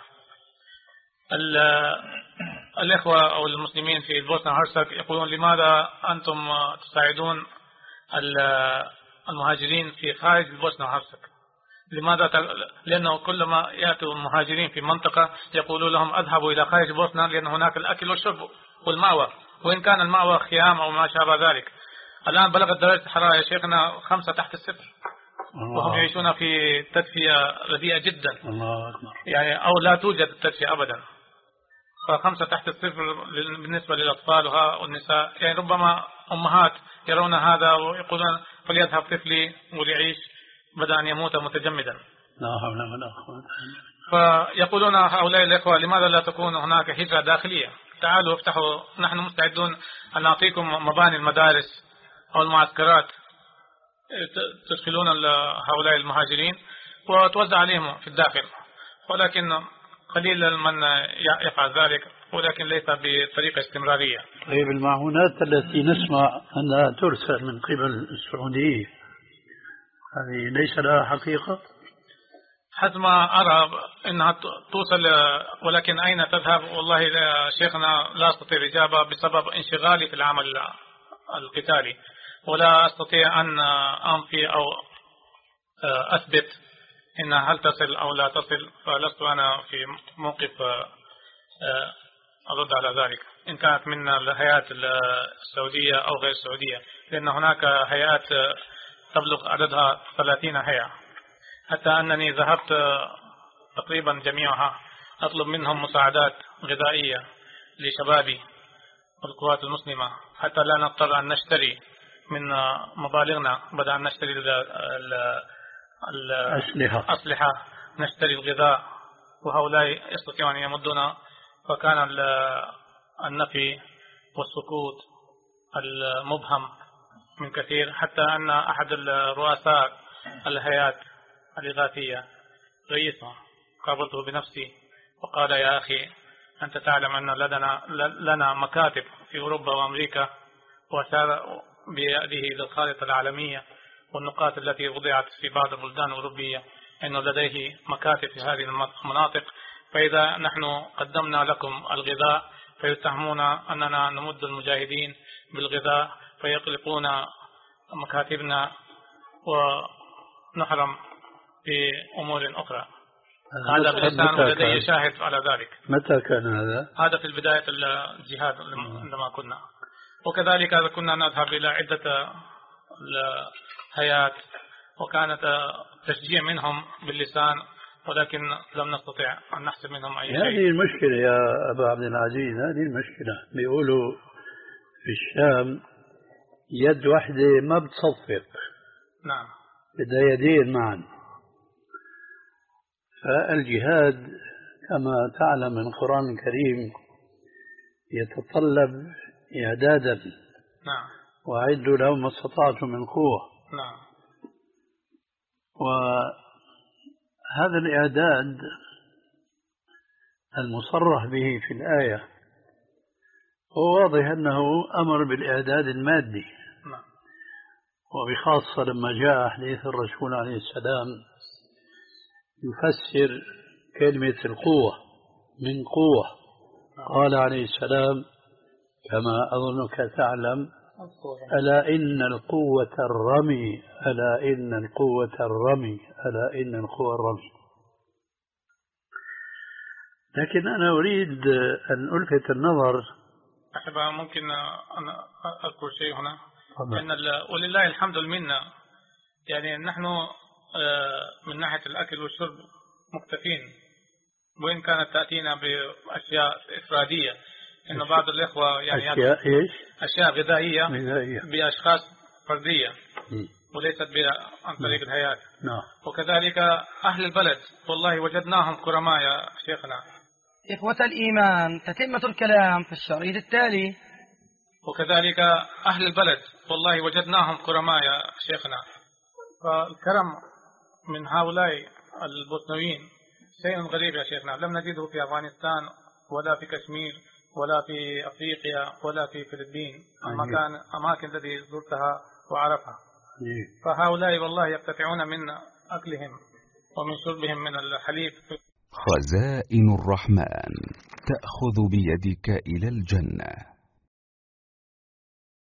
الإخوة أو المسلمين في البوسنة والهرسك يقولون لماذا أنتم تساعدون المهاجرين في خارج البوسنة والهرسك؟ لماذا؟ لأنه كلما يأتوا المهاجرين في منطقة يقولوا لهم أذهبوا إلى خارج بوسنة لأن هناك الأكل والشرب والمأوى، وإن كان المأوى خيام أو ما شابه ذلك. الآن بلغت درجة الحرارة يا شيخنا خمسة تحت الصفر، وهم يعيشون في تدفئة رديئة جدا، يعني أو لا توجد التدفئة أبدا. فخمسة تحت الصفر بالنسبة للأطفال والنساء، يعني ربما أمهات يرون هذا ويقولون فليذهب طفلي وليعيش بدأ أن يموت متجمدا. لا حول ولا قوة. فيقولون هؤلاء الإخوة لماذا لا تكون هناك هجرة داخلية، تعالوا افتحوا، نحن مستعدون أن نعطيكم مباني المدارس أو المعسكرات تدخلون هؤلاء المهاجرين وتوزع عليهم في الداخل، ولكن قليل من يفعل ذلك، ولكن ليس بطريقة استمرارية. طيب المعونات التي نسمع أنها ترسل من قبل السعودية هذه ليس لها حقيقة؟ حسب ما أرى أنها توصل، ولكن أين تذهب؟ والله شيخنا لا أستطيع الإجابة بسبب انشغالي في العمل القتالي، ولا أستطيع أن أنفي أو أثبت إنها هل تصل أو لا تصل، فلست أنا في موقف أرد على ذلك إن كانت من الهيئات السعودية أو غير السعودية، لأن هناك هيئات تبلغ عددها ثلاثين هيئة، حتى أنني ذهبت تقريبا جميعها أطلب منهم مساعدات غذائية لشبابي والقوات المسلمة، حتى لا نضطر أن نشتري من مبالغنا، بدأ أن نشتري الأسلحة، نشتري الغذاء، وهؤلاء يستطيعون أن يمدون. فكان النفي والسكوت المبهم من كثير، حتى أن أحد الرؤساء الهيئات الإغاثية رئيسها قابلته بنفسي وقال: يا أخي أنت تعلم أن لدنا, لنا مكاتب في أوروبا وأمريكا، وأشار بيده للخارطة العالمية والنقاط التي وضعت في بعض البلدان الأوروبية أنه لديه مكاتب في هذه المناطق، فإذا نحن قدمنا لكم الغذاء فيتهمون أننا نمد المجاهدين بالغذاء فيقلقون مكاتبنا ونحرم في أمور أخرى. هذا بلسان ولدي شاهد على ذلك. متى كان هذا؟ هذا في بداية الجهاد عندما كنا، وكذلك كنا نذهب إلى عدة الهيئات وكانت تشجيع منهم باللسان، ولكن لم نستطيع أن نحسب منهم أي شيء. هذه المشكلة يا أبا عبد العزيز، هذه المشكلة. بيقولوا في الشام يد واحدة ما بتصفق. نعم. بدها يدين معا. فالجهاد كما تعلم من القرآن الكريم يتطلب إعدادا. نعم. وأعدوا لهم ما استطعتم من قوة. نعم. وهذا الإعداد المصرح به في الآية هو واضح أنه أمر بالإعداد المادي. نعم. وبخاصة لما جاء حديث الرسول عليه السلام يفسر كلمة القوة من قوة. قال عليه السلام كما أظنك تعلم: ألا إن القوة الرمي، ألا إن القوة الرمي، ألا إن القوة الرمي. لكن أنا أريد أن ألفت النظر. أحب ممكن أن أذكر شيء هنا، أن ولله الحمد المنة، يعني نحن من ناحية الأكل والشرب مكتفين، وإن كانت تأتينا بأشياء إفرادية، إن بعض الإخوة يعني أشياء إيش؟ أشياء غذائية غذائية بأشخاص فردية وليست عن طريق الهيئات. نعم. وكذلك أهل البلد والله وجدناهم كرماء يا شيخنا. إخوة الإيمان، تتمة الكلام في الشريط التالي. وكذلك أهل البلد والله وجدناهم كرماء يا شيخنا. فالكرم من هؤلاء البوسنويين شيء غريب يا شيخنا، لم نجده في أفغانستان ولا في كشمير ولا في أفريقيا ولا في فلبين، المكان أماكن التي زرتها وعرفها. فهؤلاء والله يقتطعون من أكلهم ومن شربهم من الحليب. خزائن الرحمن تأخذ بيدك إلى الجنة.